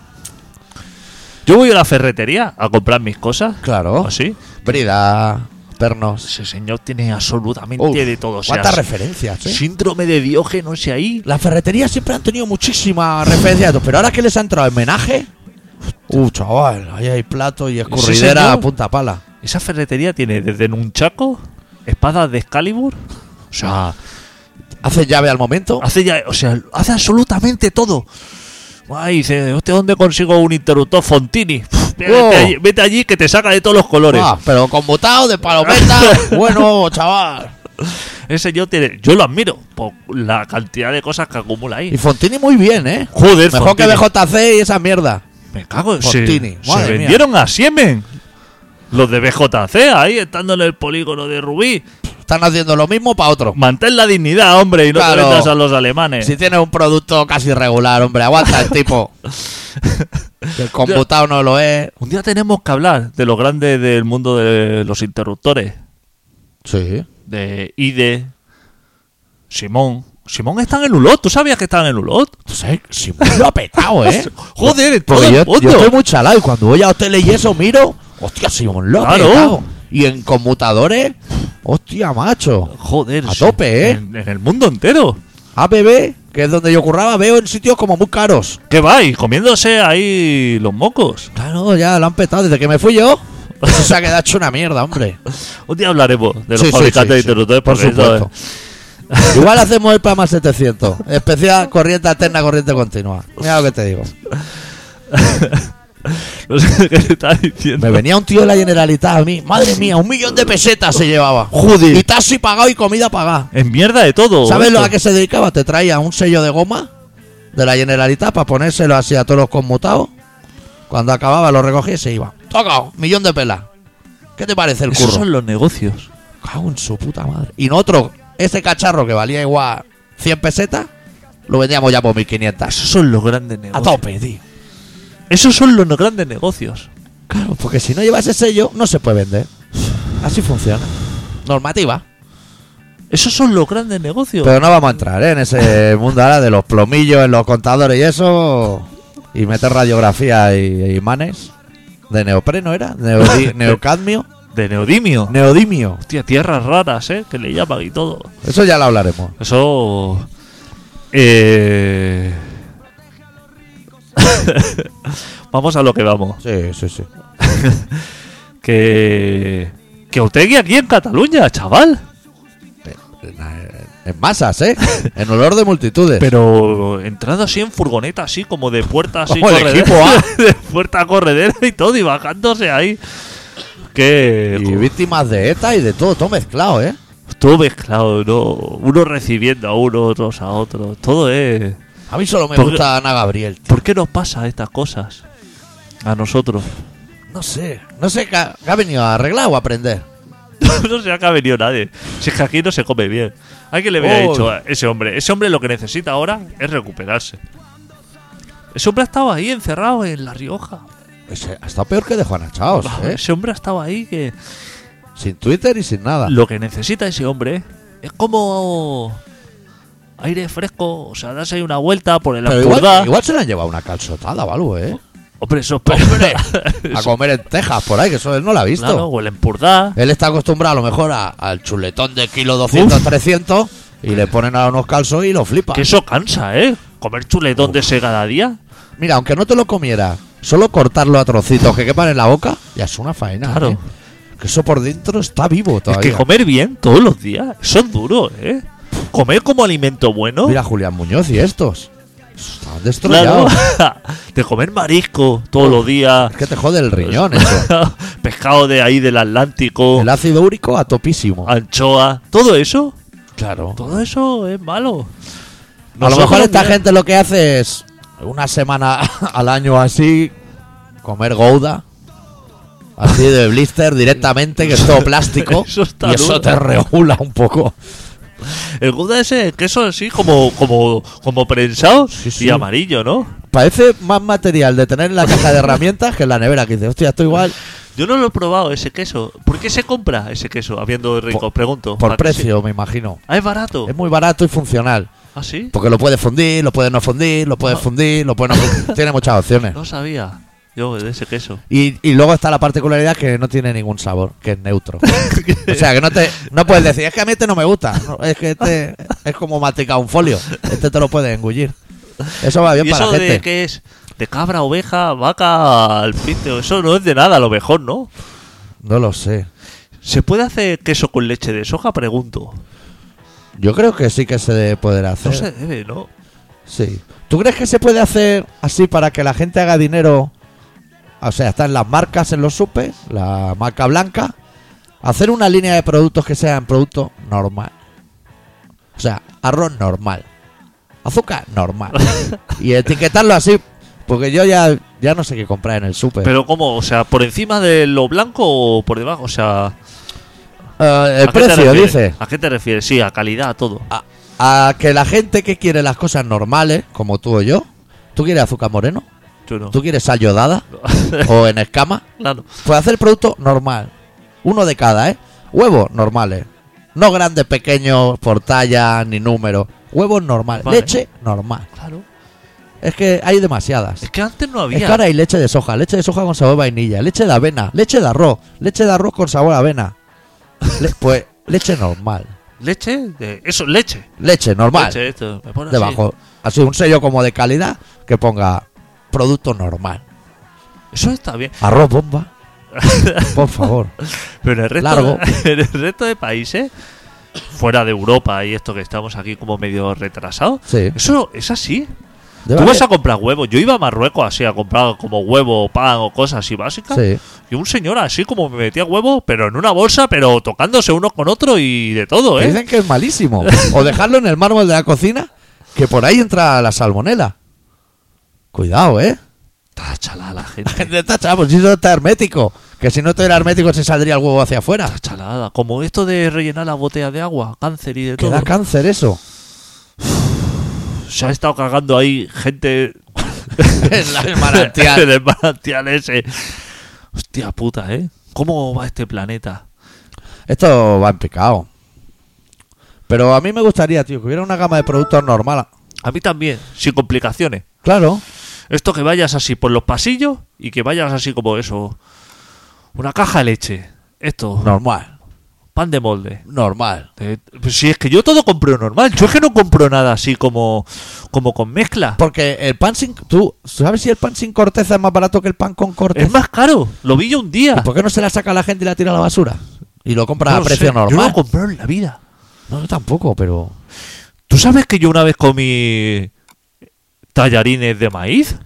Yo voy a la ferretería a comprar mis cosas. Claro. Así. Brida, pernos. Ese señor tiene absolutamente Uf, de todo. O sea, ¿cuántas referencias, eh? síndrome de Diógenes ahí. Las ferreterías siempre han tenido muchísimas referencias, pero ahora que les ha entrado el menaje, uh, chaval, ahí hay plato y escurridera señor? a punta pala. Esa ferretería tiene desde nunchaco, espadas de Excalibur. O sea, Hace llave al momento. hace ya, o sea, hace absolutamente todo. Ay, dice, hostia, ¿dónde consigo un interruptor Fontini? Pff, vete, Oh. allí, vete allí que te saca de todos los colores. Ah, pero conmutado de palometa. Bueno, chaval. Ese yo tiene, yo lo admiro por la cantidad de cosas que acumula ahí. Y Fontini muy bien, ¿eh? Joder, Mejor Fontini. que B J C y esa mierda. Me cago en Fontini, Se, madre se mía. vendieron a Siemens. Los de B J C ahí estando en el polígono de Rubí. Están haciendo lo mismo para otro. Mantén la dignidad, hombre, y no Claro. te metas a los alemanes. Si tienes un producto casi regular, hombre, aguanta el tipo. Que el conmutado no lo es. Un día tenemos que hablar de lo grande del mundo de los interruptores. Sí. De I D E, Simón, Simón está en el Ulot. ¿Tú sabías que estaba en el Ulot? Tú sabes, Simón lo ha petado, ¿eh? Joder, en todo Porque el yo, mundo. yo estoy muy chalado y cuando voy a hoteles y eso miro, hostia, Simón lo ha Claro. petado. Y en conmutadores, hostia, macho. Joder. A sí. tope, ¿eh? En, en el mundo entero. A B B, que es donde yo curraba, veo en sitios como muy caros. ¿Qué vais? Comiéndose ahí los mocos. Claro, ya lo han petado. Desde que me fui yo, eso se ha quedado hecho una mierda, hombre. Un día hablaremos de los Sí, sí, fabricantes sí, de interruptores. por porque esto supuesto. Igual hacemos el programa setecientos. Especial corriente alterna, corriente continua. Mira lo que te digo. es- No sé qué te estás diciendo. Me venía un tío de la Generalitat a mí. Madre mía, un millón de pesetas se llevaba. Joder. Y taxi pagado y comida pagada. En mierda de todo. ¿Sabes lo esto. a qué se dedicaba? Te traía un sello de goma de la Generalitat para ponérselo así a todos los conmutados. Cuando acababa lo recogía y se iba. Tocao, millón de pelas. ¿Qué te parece el Esos curro? son los negocios. Cago en su puta madre. Y nosotros, ese cacharro que valía igual cien pesetas, lo vendíamos ya por mil quinientas. Esos son los grandes A negocios. tope, tío. Esos son los grandes negocios. Claro, porque si no lleva ese sello, no se puede vender. Así funciona. Normativa. Esos son los grandes negocios. Pero no vamos a entrar ¿eh? en ese mundo ahora de los plomillos en los contadores y eso. Y meter radiografía y, y imanes. De neopreno era. Neodi- neocadmio. De neodimio. Neodimio. Hostia, tierras raras, ¿eh? Que le llaman y todo. Eso ya lo hablaremos. Eso... Eh... Vamos a lo que vamos. Sí, sí, sí. Que... Que Otegi aquí en Cataluña, chaval. En masas, ¿eh? En olor de multitudes. Pero entrando así en furgoneta, así como de puerta así Como el corredera, equipo A. de puerta corredera y todo, y bajándose ahí. Que Y víctimas de ETA y de todo, todo mezclado, ¿eh? todo mezclado, ¿no? Uno recibiendo a uno, otros a otros. Todo es. A mí solo me ¿Por qué? gusta Ana Gabriel. ¿Por qué nos pasa estas cosas? A nosotros. No sé. No sé qué ha, qué ha venido a arreglar o a aprender. No sé a qué ha venido nadie. Si es que aquí no se come bien. Alguien le había Oh. dicho a ese hombre. Ese hombre lo que necesita ahora es recuperarse. Ese hombre ha estado ahí encerrado en La Rioja. Ese ha estado peor que de Juana Chaos, ¿eh? Ese hombre ha estado ahí que. Sin Twitter y sin nada. Lo que necesita ese hombre es como aire fresco, o sea, darse ahí una vuelta por el Pero Ampurdá. igual, igual se le han llevado una calzotada o algo, ¿eh? Hombre, eso Hombre, a comer en Texas por ahí, que eso él no lo ha visto. Claro, o el Empurdá. Él está acostumbrado a lo mejor a- al chuletón de kilo doscientos, trescientos y le ponen a unos calzos y lo flipa. Que eso cansa, ¿eh? Comer chuletón de ese cada día. Mira, aunque no te lo comiera, solo cortarlo a trocitos que quepan en la boca, ya es una faena. Claro. ¿eh? Que eso por dentro está vivo Es todavía. que comer bien todos los días, eso es duro, ¿eh? Comer como alimento bueno. Mira Julián Muñoz y estos. Estaban claro. destrozados. De comer marisco todos los días. Es que te jode el riñón eso. Pescado de ahí del Atlántico. El ácido úrico a topísimo. Anchoa. Todo eso. Claro. Todo eso es malo. A lo Nosotros, mejor esta mira, gente lo que hace es una semana al año así, comer gouda, así de blister directamente, que es todo plástico, Eso está y eso duro. te regula un poco. El Gouda ese, el queso así como, como, como prensado Sí, sí. y amarillo, ¿no? Parece más material de tener en la caja de herramientas que en la nevera, que dice, hostia, esto igual Yo no lo he probado ese queso. ¿Por qué se compra ese queso habiendo rico? Por- Pregunto. por ¿A qué precio, me imagino. se- Ah, es barato. Es muy barato y funcional, ¿Ah, sí? porque lo puedes fundir, lo puedes no fundir, lo puedes Ah. fundir, lo puedes no fundir. Tiene muchas opciones. No sabía yo de ese queso. Y, y luego está la particularidad que no tiene ningún sabor, que es neutro. O sea, que no te no puedes decir, es que a mí este no me gusta. No, es que este es como masticar un folio. Este te lo puedes engullir. Eso va bien ¿Y para eso la de gente. qué es? ¿De cabra, oveja, vaca, alpiste? Eso no es de nada, a lo mejor, ¿no? No lo sé. ¿Se puede hacer queso con leche de soja? Pregunto. Yo creo que sí que se debe poder hacer. No se debe, ¿no? Sí. ¿Tú crees que se puede hacer así para que la gente haga dinero? O sea, están las marcas en los supes, la marca blanca. Hacer una línea de productos que sean productos normal. O sea, arroz normal. Azúcar normal. Y etiquetarlo así. Porque yo ya, ya no sé qué comprar en el súper. Pero ¿cómo? O sea, ¿por encima de lo blanco o por debajo? O sea... Eh, el ¿a qué te precio, refieres? dice. ¿A qué te refieres? Sí, a calidad, a todo. A, a que la gente que quiere las cosas normales, como tú o yo. ¿Tú quieres azúcar moreno? Yo no. ¿Tú quieres sal yodada? ¿O en escama? Claro. Pues hacer el producto normal. Uno de cada, ¿eh? Huevos normales. No grandes, pequeños, por talla, ni número. Huevos normal. Vale. Leche normal. Claro. Es que hay demasiadas. Es que antes no había. Es que ahora hay leche de soja, leche de soja con sabor vainilla, leche de avena, leche de arroz, leche de arroz con sabor a avena. Le- pues leche normal. Leche de. Eso, leche. Leche normal. Leche, esto. Me pone así. Debajo. Así un sello como de calidad que ponga producto normal. Eso está bien. Arroz bomba. Por favor. Pero en el resto, Largo. en el resto de países, fuera de Europa y esto que estamos aquí como medio retrasados, Sí. eso es así. Debe Tú vas haber- a comprar huevos. Yo iba a Marruecos así a comprar como huevo, pan o cosas así básicas. Sí. Y un señor así como me metía huevos, pero en una bolsa, pero tocándose unos con otros y de todo, Que ¿eh? dicen que es malísimo. O dejarlo en el mármol de la cocina, que por ahí entra la salmonela. Cuidado, ¿eh? Está chalada la gente. Gente está chaval, pues si eso está hermético. Que si no estuviera hermético se saldría el huevo hacia afuera. Está chalada. Como esto de rellenar las botellas de agua, cáncer y de Que todo. da cáncer eso. Se ha estado cagando ahí gente Es la- el manantial. el manantial ese. Hostia puta, ¿eh? ¿Cómo va este planeta? Esto va en picado. Pero a mí me gustaría, tío, que hubiera una gama de productos normal. A mí también, sin complicaciones. Claro. Esto que vayas así por los pasillos y que vayas así como eso. Una caja de leche. Esto. Normal. Pan de molde. Normal. Eh, pues si es que yo todo compro normal. Yo es que no compro nada así como, como con mezcla. Porque el pan sin... ¿Tú sabes si el pan sin corteza es más barato que el pan con corteza? Es más caro. Lo vi yo un día. ¿Y por qué no se la saca la gente y la tira a la basura? Y lo compra No a lo precio sé, Yo no normal. lo compré en la vida. No, yo tampoco, pero... ¿Tú sabes que yo una vez comí tallarines de maíz?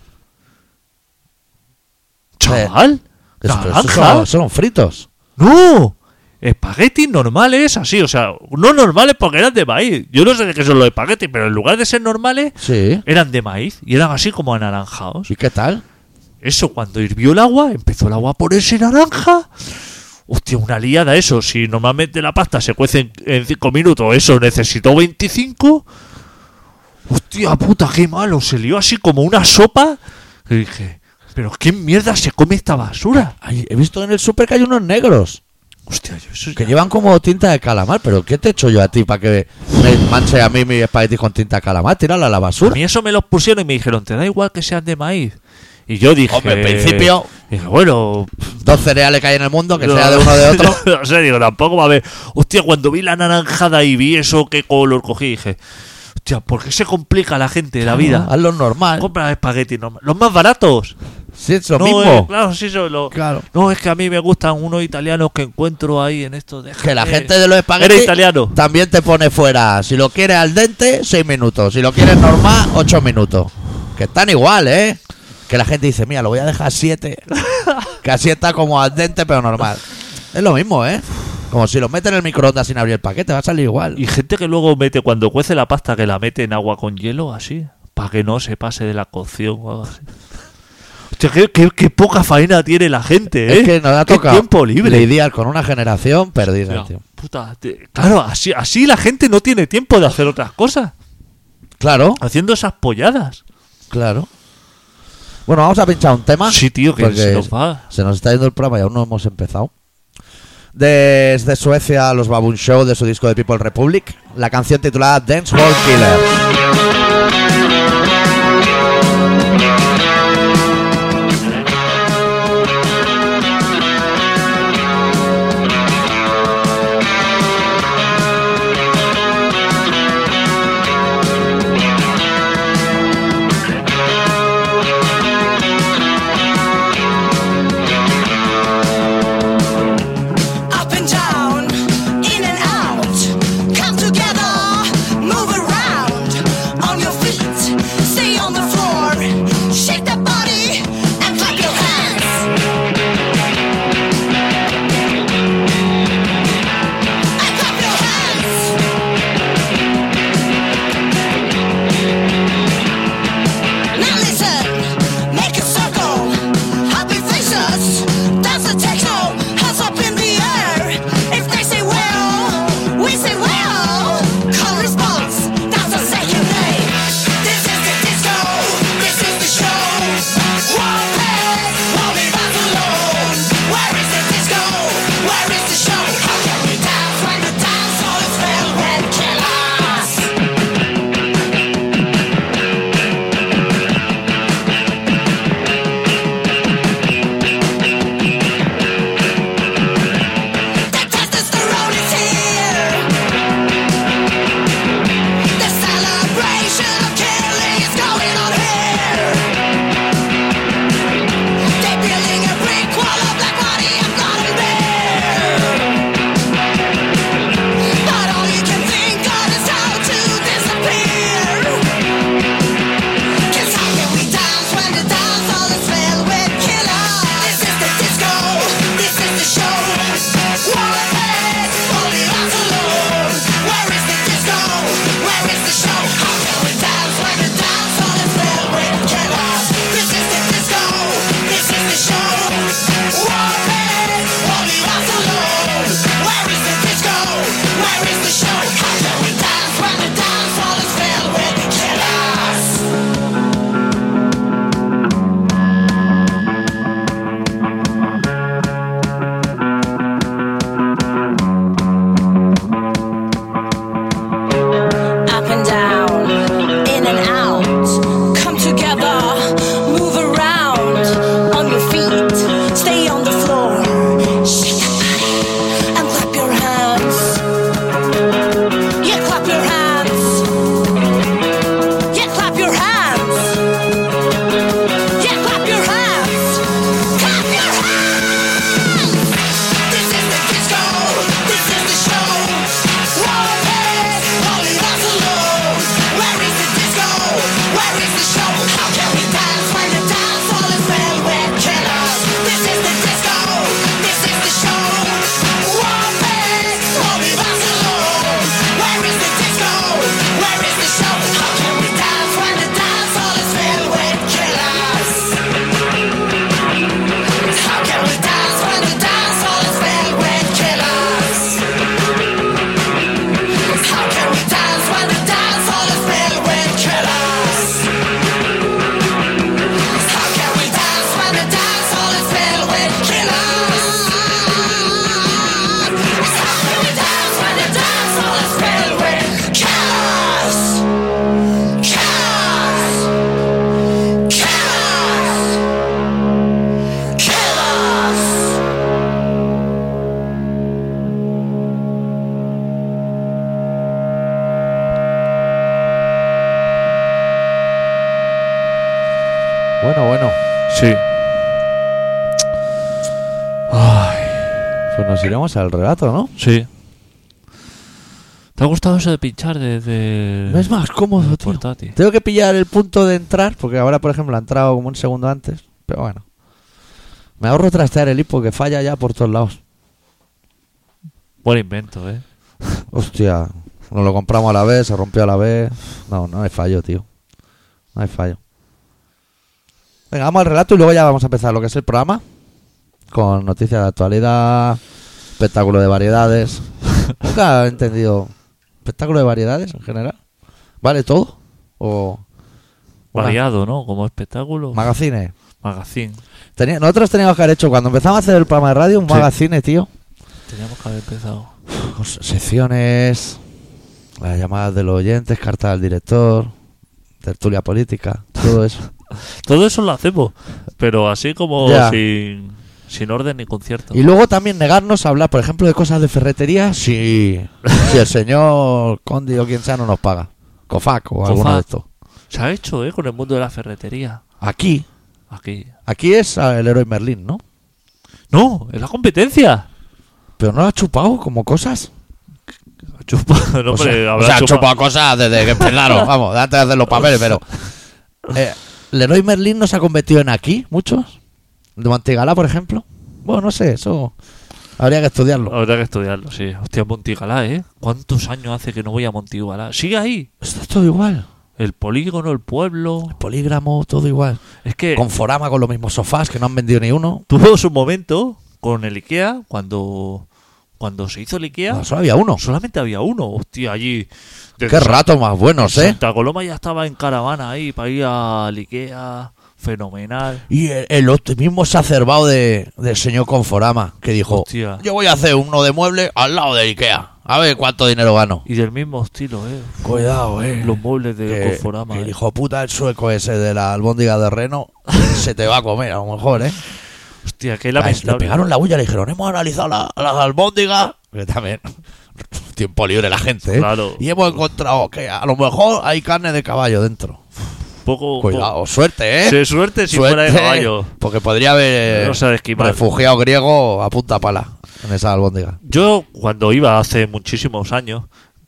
Chaval. Eso- pero esos Naranja. son, son fritos. No. Espaguetis normales, así, o sea, no normales porque eran de maíz. Yo no sé de qué son los espaguetis, pero en lugar de ser normales, Sí. eran de maíz y eran así como anaranjados. ¿Y qué tal? Eso, cuando hirvió el agua, empezó el agua a ponerse naranja. Hostia, una liada eso. Si normalmente la pasta se cuece en cinco minutos, eso necesitó veinticinco. Hostia puta, qué malo. Se lió así como una sopa. Y dije, pero ¿qué mierda se come esta basura? Ay, he visto en el súper que hay unos negros Hostia, yo eso que ya- llevan como tinta de calamar. ¿Pero qué te he hecho yo a ti para que me manche a mí mi espagueti con tinta de calamar? Tírala a la A basura. mí eso me los pusieron y me dijeron, ¿te da igual que sean de maíz? Y yo dije... Hombre, en principio- Dije, bueno... Dos cereales que hay en el mundo, que no- sea de uno o de otro. no sé, digo, tampoco va a haber... Hostia, cuando vi la naranjada y vi eso, qué color cogí, dije... Hostia, ¿por qué se complica la gente la vida? Hazlo normal. Compra espaguetis normal. Los más baratos. Sí, es lo no, mismo. eh, claro, sí, son los... Claro. No, es que a mí me gustan unos italianos que encuentro ahí en esto de... Que la gente de los espaguetis Eres italiano. también te pone fuera. Si lo quieres al dente, seis minutos. Si lo quieres normal, ocho minutos. Que están igual, ¿eh? Que la gente dice, mira, lo voy a dejar siete. Que así está como al dente, pero normal. Es lo mismo, ¿eh? Como si lo metes en el microondas sin abrir el paquete, va a salir igual. Y gente que luego mete, cuando cuece la pasta, que la mete en agua con hielo, así, para que no se pase de la cocción o algo así. Hostia, qué, qué- qué poca faena tiene la gente, ¿eh? Es que nos ha Qué tocado tiempo libre. lidiar con una generación perdida, Hostia, tío. puta, te- claro, así, así la gente no tiene tiempo de hacer otras cosas, Claro, haciendo esas polladas. claro. Bueno, vamos a pinchar un tema. Sí, tío, que porque se nos va. Se nos está yendo el programa y aún no hemos empezado. Desde Suecia, los Baboon Show, de su disco de People Republic, la canción titulada Dance Hall Killer. Up and down, in and out, come together, move around on your feet. Bueno, bueno. Sí. Ay, Pues nos iremos al relato, ¿no? sí. ¿Te ha gustado eso de pinchar desde No es más cómodo, tío. portátil? Tengo que pillar el punto de entrar, porque ahora, por ejemplo, ha entrado como un segundo antes. Pero bueno. Me ahorro trastear el hipo que falla ya por todos lados. Buen invento, ¿eh? Hostia, nos lo compramos a la vez, se rompió a la vez. No, no hay fallo, tío. No hay fallo. Venga, vamos al relato y luego ya vamos a empezar lo que es el programa. Con noticias de actualidad, espectáculo de variedades. Nunca he entendido. ¿Espectáculo de variedades en general? ¿Vale todo? ¿O una- Variado, ¿no? Como espectáculo. magazine? Magazine. Tenía- nosotros teníamos que haber hecho, cuando empezamos a hacer el programa de radio, un Sí. magazine, tío. Teníamos que haber empezado. Con secciones, las llamadas de los oyentes, cartas al director, tertulia política, todo eso. Todo eso lo hacemos, pero así como Ya. sin, sin orden ni concierto. Y luego también negarnos a hablar, por ejemplo, de cosas de ferretería si, si el señor Condi o quien sea no nos paga. COFAC o alguno Cofac. de estos. Se ha hecho, ¿eh? Con el mundo de la ferretería. Aquí, Aquí. aquí es el héroe Merlín, ¿no? No, es la competencia. Pero no lo ha chupado como cosas. Chupa, no, o sea, hombre, o habrá sea, ha chupa- chupado cosas desde que empezaron, vamos, antes de hacer los papeles, pero... Eh, ¿Leroy Merlin no se ha convertido en aquí muchos? ¿De Montigalá, por ejemplo? Bueno, no sé, eso habría que estudiarlo. Habrá que estudiarlo, sí. Hostia, Montigalá, ¿eh? ¿Cuántos años hace que no voy a Montigalá? Sigue ahí. Está todo igual. El polígono, el pueblo. Polígramo, todo igual. Es que Con Forama, con los mismos sofás que no han vendido ni uno. tuvo su momento con el IKEA cuando, cuando se hizo el IKEA. No, solo había uno. Solamente había uno. Hostia, allí. desde Qué Sa- rato más buenos, ¿eh? Santa Coloma ya estaba en caravana ahí para ir al IKEA. Fenomenal. Y el, el otro- mismo exacerbado de, del señor Conforama, que dijo, Hostia. yo voy a hacer uno de mueble al lado de Ikea. A ver cuánto dinero gano. Y del mismo estilo, ¿eh? Cuidado, eh. Los muebles de Que- Conforama. que el ¿eh? hijo puta, el sueco ese de la albóndiga de Reno, se te va a comer, a lo mejor, ¿eh? Hostia, qué Le lamentable. pegaron la bulla, le dijeron, hemos analizado la- las albóndigas. Que también, tiempo libre la gente, ¿eh? Claro. Y hemos encontrado que a lo mejor hay carne de caballo dentro. Poco, Cuidado, suerte, ¿eh? Sí, suerte si fuera de caballo. Porque podría haber No sabe esquivar. refugiado griego a punta pala en esa albóndiga. Yo, cuando iba hace muchísimos años,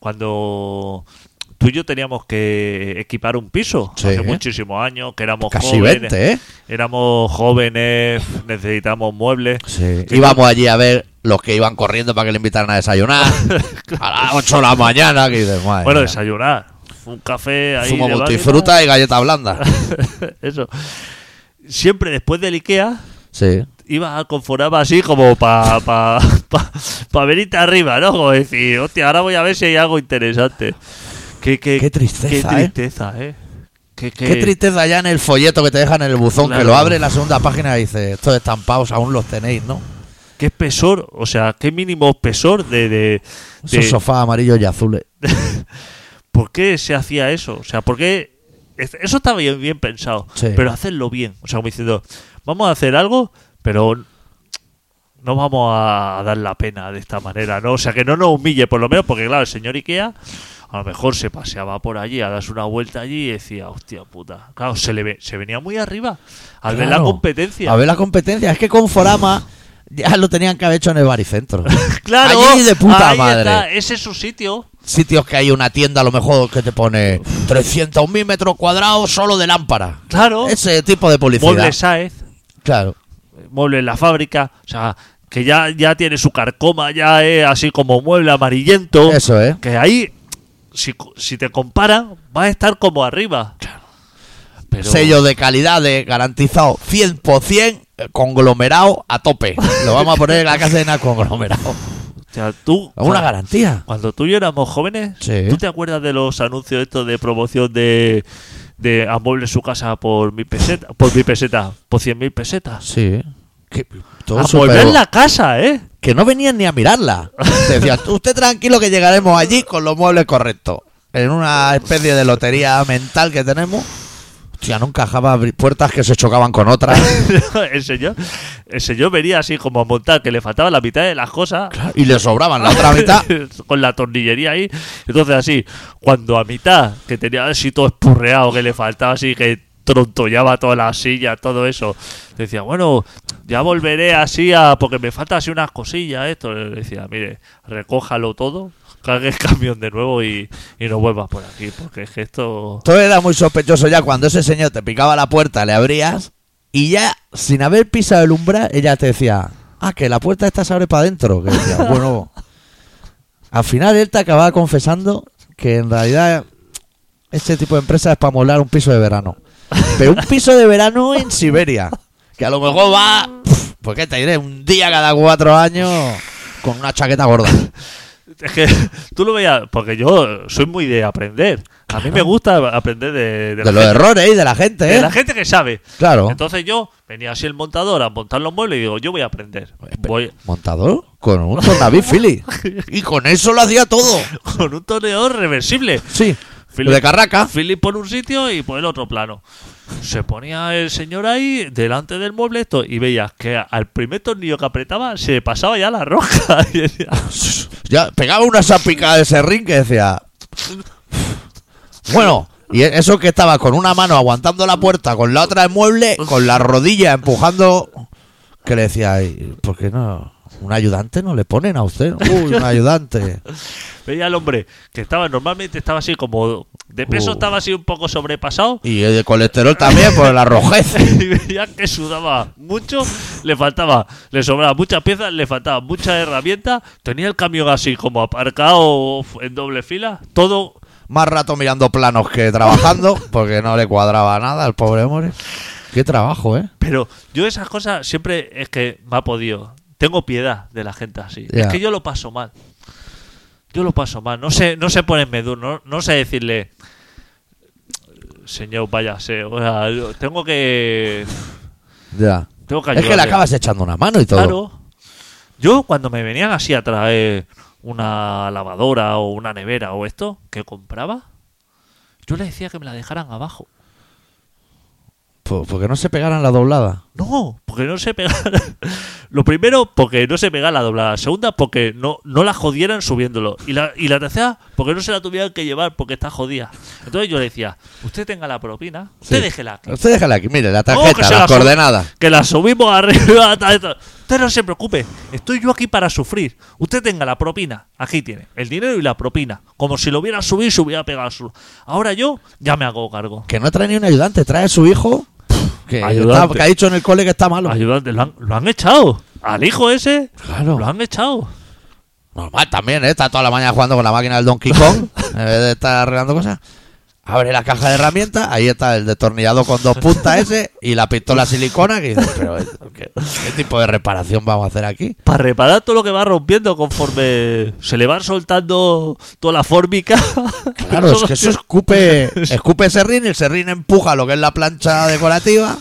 cuando tú y yo teníamos que equipar un piso, Sí. hace muchísimos años, que éramos Casi jóvenes, veinte, ¿eh? éramos jóvenes, necesitamos muebles. Sí. Que Íbamos allí a ver los que iban corriendo para que le invitaran a desayunar. A las ocho de la mañana, que dices, madre Bueno, mía. desayunar, un café ahí. Zumo de multifruta y galleta blanda. Bálsamo. Eso. Siempre después del IKEA Sí. iba a Conforama así como para pa, pa, pa venirte arriba, ¿no? Como decir, hostia, ahora voy a ver si hay algo interesante. Qué, qué, Qué tristeza, qué ¿eh? tristeza, ¿eh? Qué, qué- Qué tristeza ya en el folleto que te dejan en el buzón, Claro. que lo abre en la segunda página y dice, estos estampados aún los tenéis, ¿no? qué espesor, o sea, qué mínimo espesor de... de, de- Esos sofás amarillos y azules. ¿Por qué se hacía eso? O sea, ¿por qué...? es- Eso está bien, bien pensado, Sí. pero hacerlo bien. O sea, como diciendo, vamos a hacer algo, pero no vamos a dar la pena de esta manera, ¿no? O sea, que no nos humille, por lo menos, porque claro, el señor Ikea a lo mejor se paseaba por allí a darse una vuelta allí y decía, hostia puta. Claro, se le ve, se venía muy arriba al ver la Claro. competencia. A ver la competencia. Es que con Forama ya lo tenían que haber hecho en el baricentro. Claro, Allí de puta ahí madre. está, ese es su sitio. Sitios que hay una tienda a lo mejor que te pone trescientos mil metros cuadrados solo de lámpara. Claro. Ese tipo de publicidad. Muebles Saez, Claro. mueble en la fábrica, o sea, que ya, ya tiene su carcoma, ya es así como mueble amarillento. Eso, ¿eh? Que ahí, si, si te comparan, va a estar como arriba. Pero, Sello de calidad de garantizado cien por ciento eh, conglomerado a tope. Lo vamos a poner en la cadena conglomerado. o sea, tú, Una cuando, garantía. cuando tú y yo éramos jóvenes, Sí. ¿tú te acuerdas de los anuncios estos de promoción de, de amueble su casa por mi peseta, por mi peseta, por cien mil pesetas? Sí. Que, todo Amueblar súper- la casa, ¿eh? que no venían ni a mirarla. Te decían, usted tranquilo que llegaremos allí con los muebles correctos. En una especie de lotería mental que tenemos. Hostia, no encajaba abrir puertas que se chocaban con otras. el señor, el señor venía así como a montar, que le faltaba la mitad de las cosas. Y le sobraban la otra mitad. Con la tornillería ahí. Entonces así, cuando a mitad, que tenía así todo espurreado, que le faltaba así, que trontollaba toda la silla, todo eso. Decía, bueno, ya volveré así a... porque me falta así unas cosillas, esto. Le decía, mire, recójalo todo, cargue el camión de nuevo y, y no vuelvas por aquí, porque es que esto... Todo era muy sospechoso ya cuando ese señor te picaba la puerta, le abrías y ya, sin haber pisado el umbral, ella te decía, ah, que la puerta esta se abre para adentro. Que decía, bueno... Al final él te acababa confesando que en realidad este tipo de empresa es para molar un piso de verano. Pero un piso de verano en Siberia. Que a lo mejor va... Pues qué te diré, un día cada cuatro años con una chaqueta gorda. Es que tú lo veías, porque yo soy muy de aprender. A mí me gusta aprender de, de, De la los gente, errores y de la gente, de ¿eh? la gente que sabe. Claro. Entonces yo venía así el montador a montar los muebles y digo, yo voy a aprender. Voy ¿Montador? Con un tornavís Philly. Y con eso lo hacía todo. con un torneador reversible. Sí. Philip- De Carraca. Philip por un sitio y por el otro plano. Se ponía el señor ahí delante del mueble esto y veías que al primer tornillo que apretaba se le pasaba ya la rosca. Y decía, Ya pegaba una sapicada de serrín que decía... Bueno, y eso que estaba con una mano aguantando la puerta, con la otra el mueble, con la rodilla empujando... Que le decía, "Ay, ¿por qué no? ¿Un ayudante no le ponen a usted? Uy, un ayudante. veía al hombre que estaba normalmente estaba así como de peso, Uh. estaba así un poco sobrepasado. Y el de colesterol también por la rojez. Y veía que sudaba mucho, le faltaba, le sobraba muchas piezas, le faltaba muchas herramientas, tenía el camión así como aparcado en doble fila, todo. Más rato mirando planos que trabajando, porque no le cuadraba nada al pobre hombre. Qué trabajo, ¿eh? Pero yo esas cosas siempre es que me ha podido. Tengo piedad de la gente así. Ya. Es que yo lo paso mal. Yo lo paso mal. No sé, no sé ponerme duro, no, no sé decirle, señor, váyase. O sea, yo tengo que. Ya. Tengo que Es que le ayudarle. acabas echando una mano y todo. Claro. Yo cuando me venían así a traer una lavadora o una nevera o esto que compraba, yo le decía que me la dejaran abajo. Pues porque no se pegaran la doblada. No, porque no se pegara. Lo primero, porque no se pegara la doblada. La segunda, porque no, no la jodieran subiéndolo. Y la, y la tercera, porque no se la tuvieran que llevar porque está jodida. Entonces yo le decía, usted tenga la propina, usted Sí. déjela aquí. Usted déjala aquí, mire, la No, que tarjeta, se las la sub- coordenadas. Que la subimos arriba. Tal, tal. Usted no se preocupe, estoy yo aquí para sufrir. Usted tenga la propina, aquí tiene, el dinero y la propina. Como si lo hubiera subido y se hubiera pegado su. Ahora yo ya me hago cargo. Que no trae ni un ayudante, trae a su hijo. Que, Ayudante. está- que ha dicho en el cole que está malo. Ayudante, lo han, lo han echado. Al hijo ese, Claro. lo han echado. Normal también, ¿eh? Está toda la mañana jugando con la máquina del Donkey Kong. En vez de estar arreglando cosas. Abre la caja de herramientas, ahí está el destornillador con dos puntas ese y la pistola silicona. Que dices, pero ¿qué, qué tipo de reparación vamos a hacer aquí? Para reparar todo lo que va rompiendo conforme se le van soltando toda la fórmica. Claro, es que eso escupe, escupe serrín y el serrín empuja lo que es la plancha decorativa.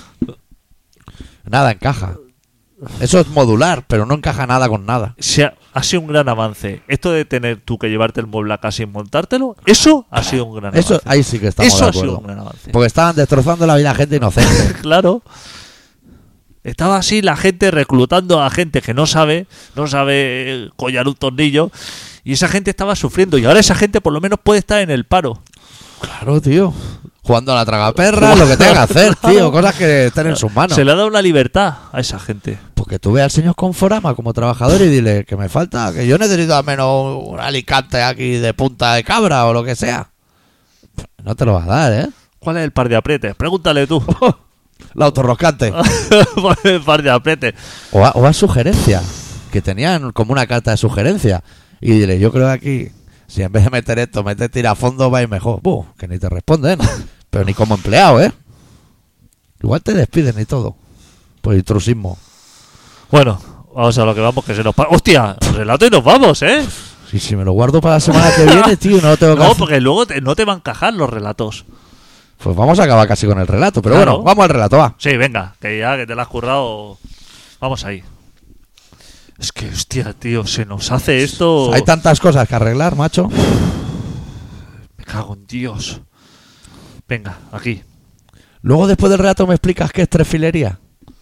Nada encaja. Eso es modular, pero no encaja nada con nada. Se ha, ha sido un gran avance. Esto de tener tú que llevarte el mueble a casa y montártelo, eso ha sido un gran Eso avance. ahí sí que estamos Eso de ha sido acuerdo. un gran avance. Porque estaban destrozando la vida a gente inocente. Claro. Estaba así la gente reclutando a gente que no sabe, no sabe eh, collar un tornillo, y esa gente estaba sufriendo. Y ahora esa gente por lo menos puede estar en el paro. Claro, tío. Jugando a la tragaperra, lo que tenga que hacer, tío. Cosas que estén en sus manos. Se le ha dado una libertad a esa gente. Porque tú ve al señor Conforama como trabajador y dile que me falta, que yo necesito al menos un alicate aquí de punta de cabra o lo que sea. No te lo va a dar, ¿eh? ¿Cuál es el par de aprietes? Pregúntale tú. La autorroscante. ¿Cuál es el par de aprietes? O a, o a sugerencia. Que tenían como una carta de sugerencia. Y dile, yo creo que aquí, si en vez de meter esto, metes tirafondo, va a ir mejor. Buh, que ni te responden. Pero ni como empleado, ¿eh? Igual te despiden y todo. Por intrusismo. Bueno, vamos a lo que vamos, que se nos pasa. ¡Hostia! Relato y nos vamos, ¿eh? Y si me lo guardo para la semana que viene, tío, no lo tengo que No, hacer. porque luego te- no te van a encajar los relatos. Pues vamos a acabar casi con el relato. Pero Claro. bueno, vamos al relato, va. Sí, venga, que ya que te la has currado. Vamos ahí. Es que, hostia, tío, se nos hace esto. Hay tantas cosas que arreglar, macho. Me cago en Dios. Venga, aquí. Luego, después del relato, me explicas qué es trefilería.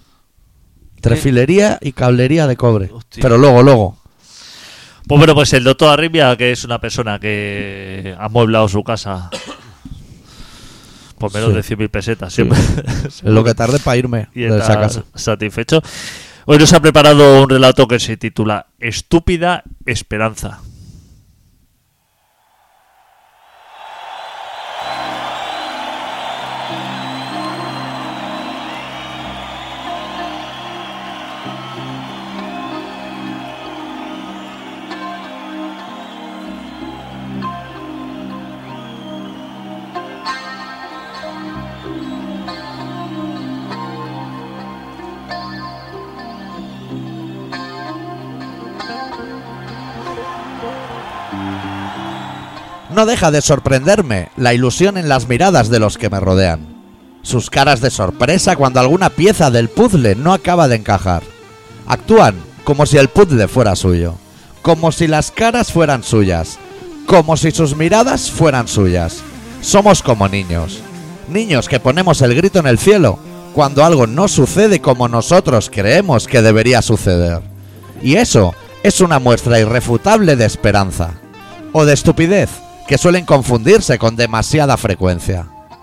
Trefilería y cablería de cobre. Hostia. Pero luego, luego. Pues bueno, pues el doctor Arrimia, que es una persona que ha amueblado su casa Por menos Sí. de cien mil pesetas, siempre. Es lo que tardé para irme Y de esa está casa. satisfecho. Hoy nos ha preparado un relato que se titula Estúpida Esperanza. No deja de sorprenderme la ilusión en las miradas de los que me rodean. Sus caras de sorpresa cuando alguna pieza del puzzle no acaba de encajar. Actúan como si el puzzle fuera suyo, como si las caras fueran suyas, como si sus miradas fueran suyas. Somos como niños. Niños que ponemos el grito en el cielo cuando algo no sucede como nosotros creemos que debería suceder. Y eso es una muestra irrefutable de esperanza. O de estupidez, que suelen confundirse con demasiada frecuencia.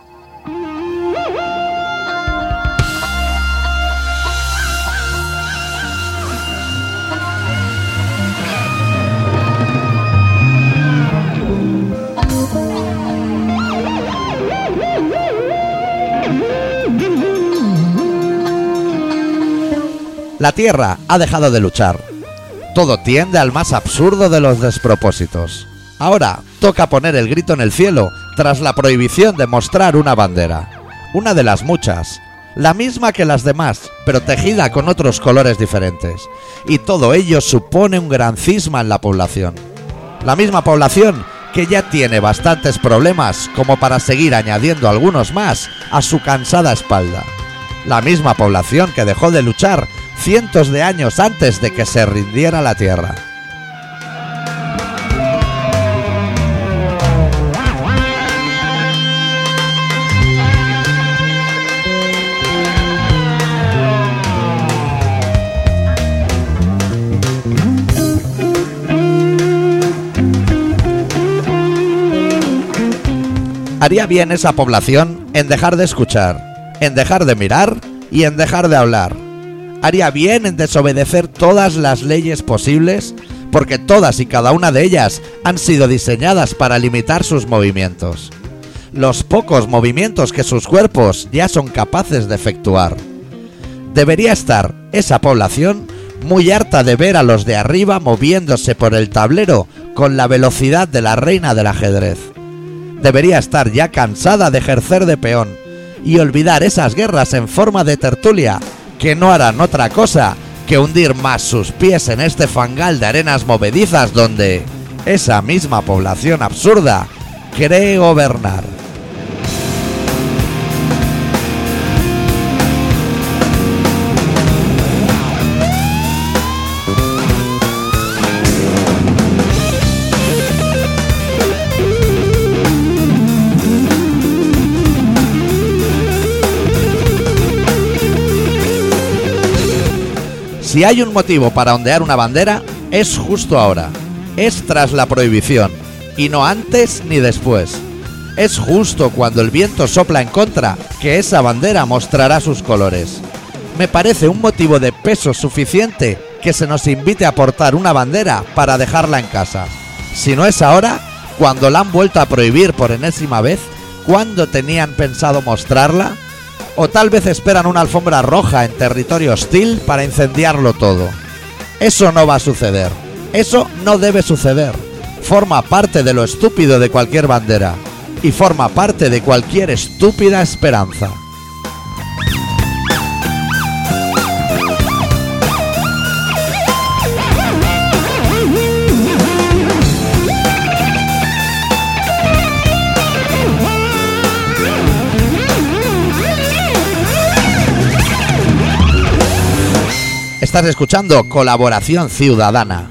La Tierra ha dejado de luchar. Todo tiende al más absurdo de los despropósitos. Ahora toca poner el grito en el cielo tras la prohibición de mostrar una bandera. Una de las muchas, la misma que las demás, pero tejida con otros colores diferentes. Y todo ello supone un gran cisma en la población. La misma población que ya tiene bastantes problemas como para seguir añadiendo algunos más a su cansada espalda. La misma población que dejó de luchar cientos de años antes de que se rindiera la Tierra. Haría bien esa población en dejar de escuchar, en dejar de mirar y en dejar de hablar. Haría bien en desobedecer todas las leyes posibles, porque todas y cada una de ellas han sido diseñadas para limitar sus movimientos. Los pocos movimientos que sus cuerpos ya son capaces de efectuar. Debería estar esa población muy harta de ver a los de arriba moviéndose por el tablero con la velocidad de la reina del ajedrez. Debería estar ya cansada de ejercer de peón y olvidar esas guerras en forma de tertulia que no harán otra cosa que hundir más sus pies en este fangal de arenas movedizas donde esa misma población absurda cree gobernar. Si hay un motivo para ondear una bandera, es justo ahora. Es tras la prohibición, y no antes ni después. Es justo cuando el viento sopla en contra que esa bandera mostrará sus colores. Me parece un motivo de peso suficiente que se nos invite a portar una bandera para dejarla en casa. Si no es ahora, cuando la han vuelto a prohibir por enésima vez, ¿cuándo tenían pensado mostrarla? O tal vez esperan una alfombra roja en territorio hostil para incendiarlo todo. Eso no va a suceder. Eso no debe suceder. Forma parte de lo estúpido de cualquier bandera. Y forma parte de cualquier estúpida esperanza. Estás escuchando Colaboración Ciudadana.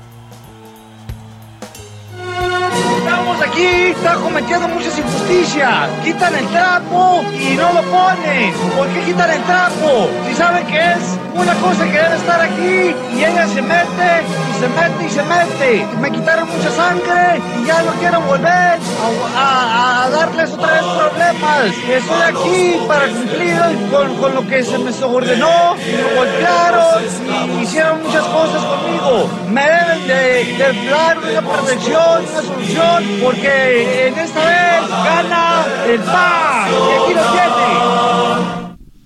Estamos aquí, está cometiendo muchas injusticias. Quitan el trapo y no lo ponen. ¿Por qué quitan el trapo? Si saben que es una cosa que debe estar aquí y ella se mete y se mete y se mete. Me quitaron mucha sangre y ya no quiero volver a, a, a dar darles otra vez problemas. Estoy aquí para cumplir con, con lo que se me ordenó, me golpearon y hicieron muchas cosas conmigo. Me deben de, de dar una protección, una solución, porque en esta vez gana el P A N y aquí lo tiene.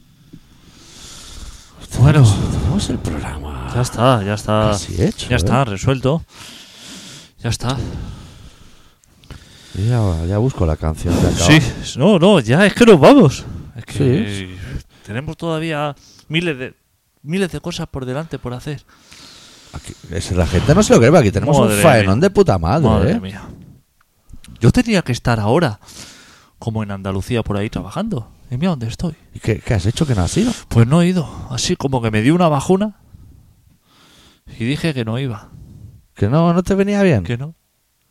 Bueno, Tenemos el programa. ya está, ya está. Casi hecho, ya ¿eh? está, resuelto. Ya está. Ya, ya busco la canción de acá. Sí, no, no, ya es que nos vamos. Es que tenemos todavía miles de miles de cosas por delante por hacer. Aquí, es- la gente no se lo cree, pero aquí tenemos Madre un faenón mía. de puta madre, Madre ¿eh? mía. Yo tenía que estar ahora, como en Andalucía, por ahí trabajando. Y mira dónde estoy. ¿Y qué, qué has hecho que no has ido? Pues no he ido. Así como que me dio una bajona. Y dije que no iba. Que no, no te venía bien. Que no.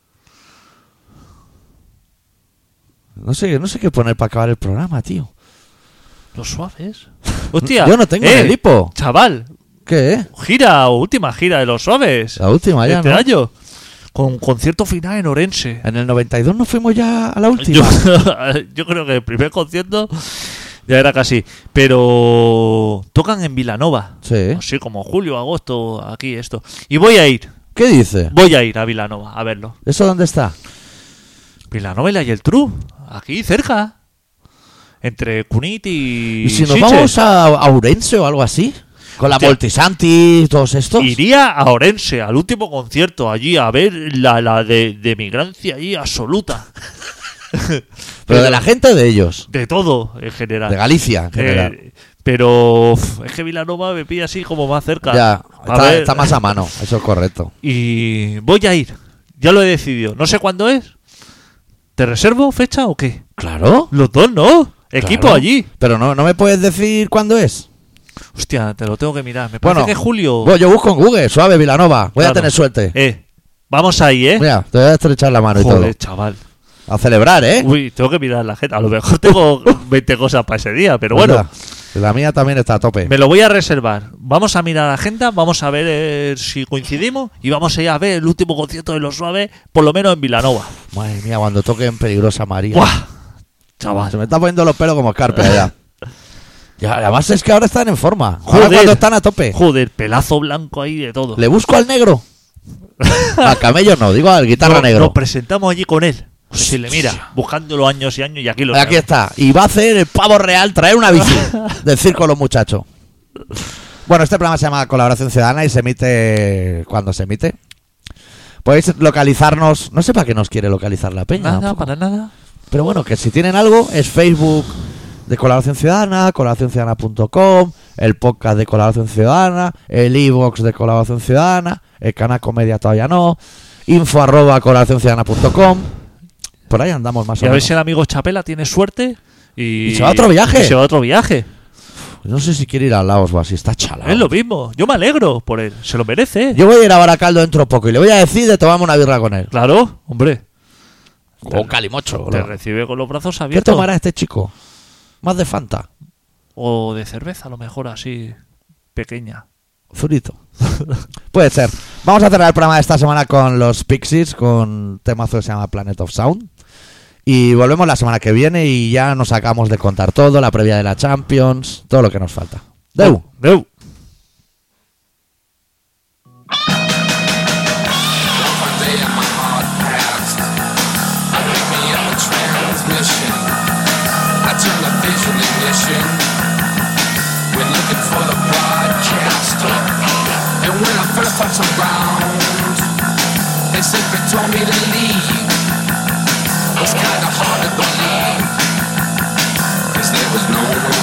No sé, no sé qué poner para acabar el programa, tío. Los suaves. Hostia. Yo no tengo eh, el hipo. Chaval. ¿Qué, eh? Gira, última gira de los suaves. La última ya, este ¿no? año. Con concierto final en Orense. En el noventa y dos nos fuimos ya a la Yo, última. yo creo que el primer concierto ya era casi. Pero tocan en Vilanova. Sí. Así como julio, agosto, aquí esto. Y voy a ir. ¿Qué dice? Voy a ir a Vilanova a verlo. ¿Eso dónde está? Vilanova y la Geltrú. Aquí cerca. Entre Cunit y. ¿Y si nos Sitges. vamos a, a Ourense o algo así? Con la Hostia. Multisanti y todos estos. Iría a Orense, al último concierto, allí a ver la, la de, de migrancia allí absoluta. Pero de la gente o de ellos. De todo, en general. De Galicia, en general. Eh, pero uf, es que Vilanova me pilla así como más cerca. ya, A está, ver, está más a mano. Eso es correcto. Y voy a ir. Ya lo he decidido. No sé cuándo es. ¿Te reservo fecha o qué? Claro. Los dos, ¿no? Equipo claro. allí. Pero no, no me puedes decir cuándo es. Hostia, te lo tengo que mirar. Me parece Bueno, que es julio. Bueno, yo busco en Google, suave, Vilanova. Voy a Claro. tener suerte. Eh, vamos ahí, ¿eh? Mira, te voy a estrechar la mano y Joder, todo. chaval. A celebrar, ¿eh? Uy, tengo que mirar la gente. A lo mejor tengo veinte cosas para ese día, pero bueno. Anda, que la mía también está a tope. Me lo voy a reservar. Vamos a mirar la agenda, vamos a ver eh, si coincidimos y vamos a ir a ver el último concierto de Los Suaves, por lo menos en Vilanova. Madre mía, cuando toque en Peligrosa María. ¡Buah! Se Chaval. me están poniendo los pelos como escarpe allá. Y además es que ahora están en forma. Ahora Joder. cuando están a tope. Joder, pelazo blanco ahí de todo. ¿Le busco al negro? Al camello no, digo al guitarra Nos- negro. Nos presentamos allí con él. Si le mira, buscándolo años y años y aquí lo Aquí tenemos. está. Y va a hacer el pavo real, traer una bici del circo los muchachos. Bueno, este programa se llama Colaboración Ciudadana y se emite cuando se emite. Podéis localizarnos. No sé para qué nos quiere localizar la peña. Nada, tampoco. para nada. Pero bueno, que si tienen algo, es Facebook de Colaboración Ciudadana, colaboración ciudadana punto com, el podcast de Colaboración Ciudadana, el iVoox de Colaboración Ciudadana, el canal Comedia todavía no, info arroba colaboración ciudadana punto com. Por ahí andamos más Y o a ver menos. si el amigo Chapela tiene suerte y, Y se va a otro viaje. y se va a otro viaje. No sé si quiere ir a Laos o así, está chalado. Es lo mismo. Yo me alegro por él. Se lo merece. Yo voy a ir a Baracaldo dentro de poco y le voy a decir de tomarme una birra con él. Claro, hombre. O un calimocho. Te ¿no? recibe con los brazos ¿Qué abiertos. tomará este chico? Más de Fanta. O de cerveza, a lo mejor así, pequeña. Zurito. Puede ser. Vamos a cerrar el programa de esta semana con los Pixies, con un temazo que se llama Planet of Sound. Y volvemos la semana que viene y ya nos acabamos de contar todo, la previa de la Champions, todo lo que nos falta. Deu. Deu. They simply told me to leave. It's kinda hard to believe, 'cause there was no one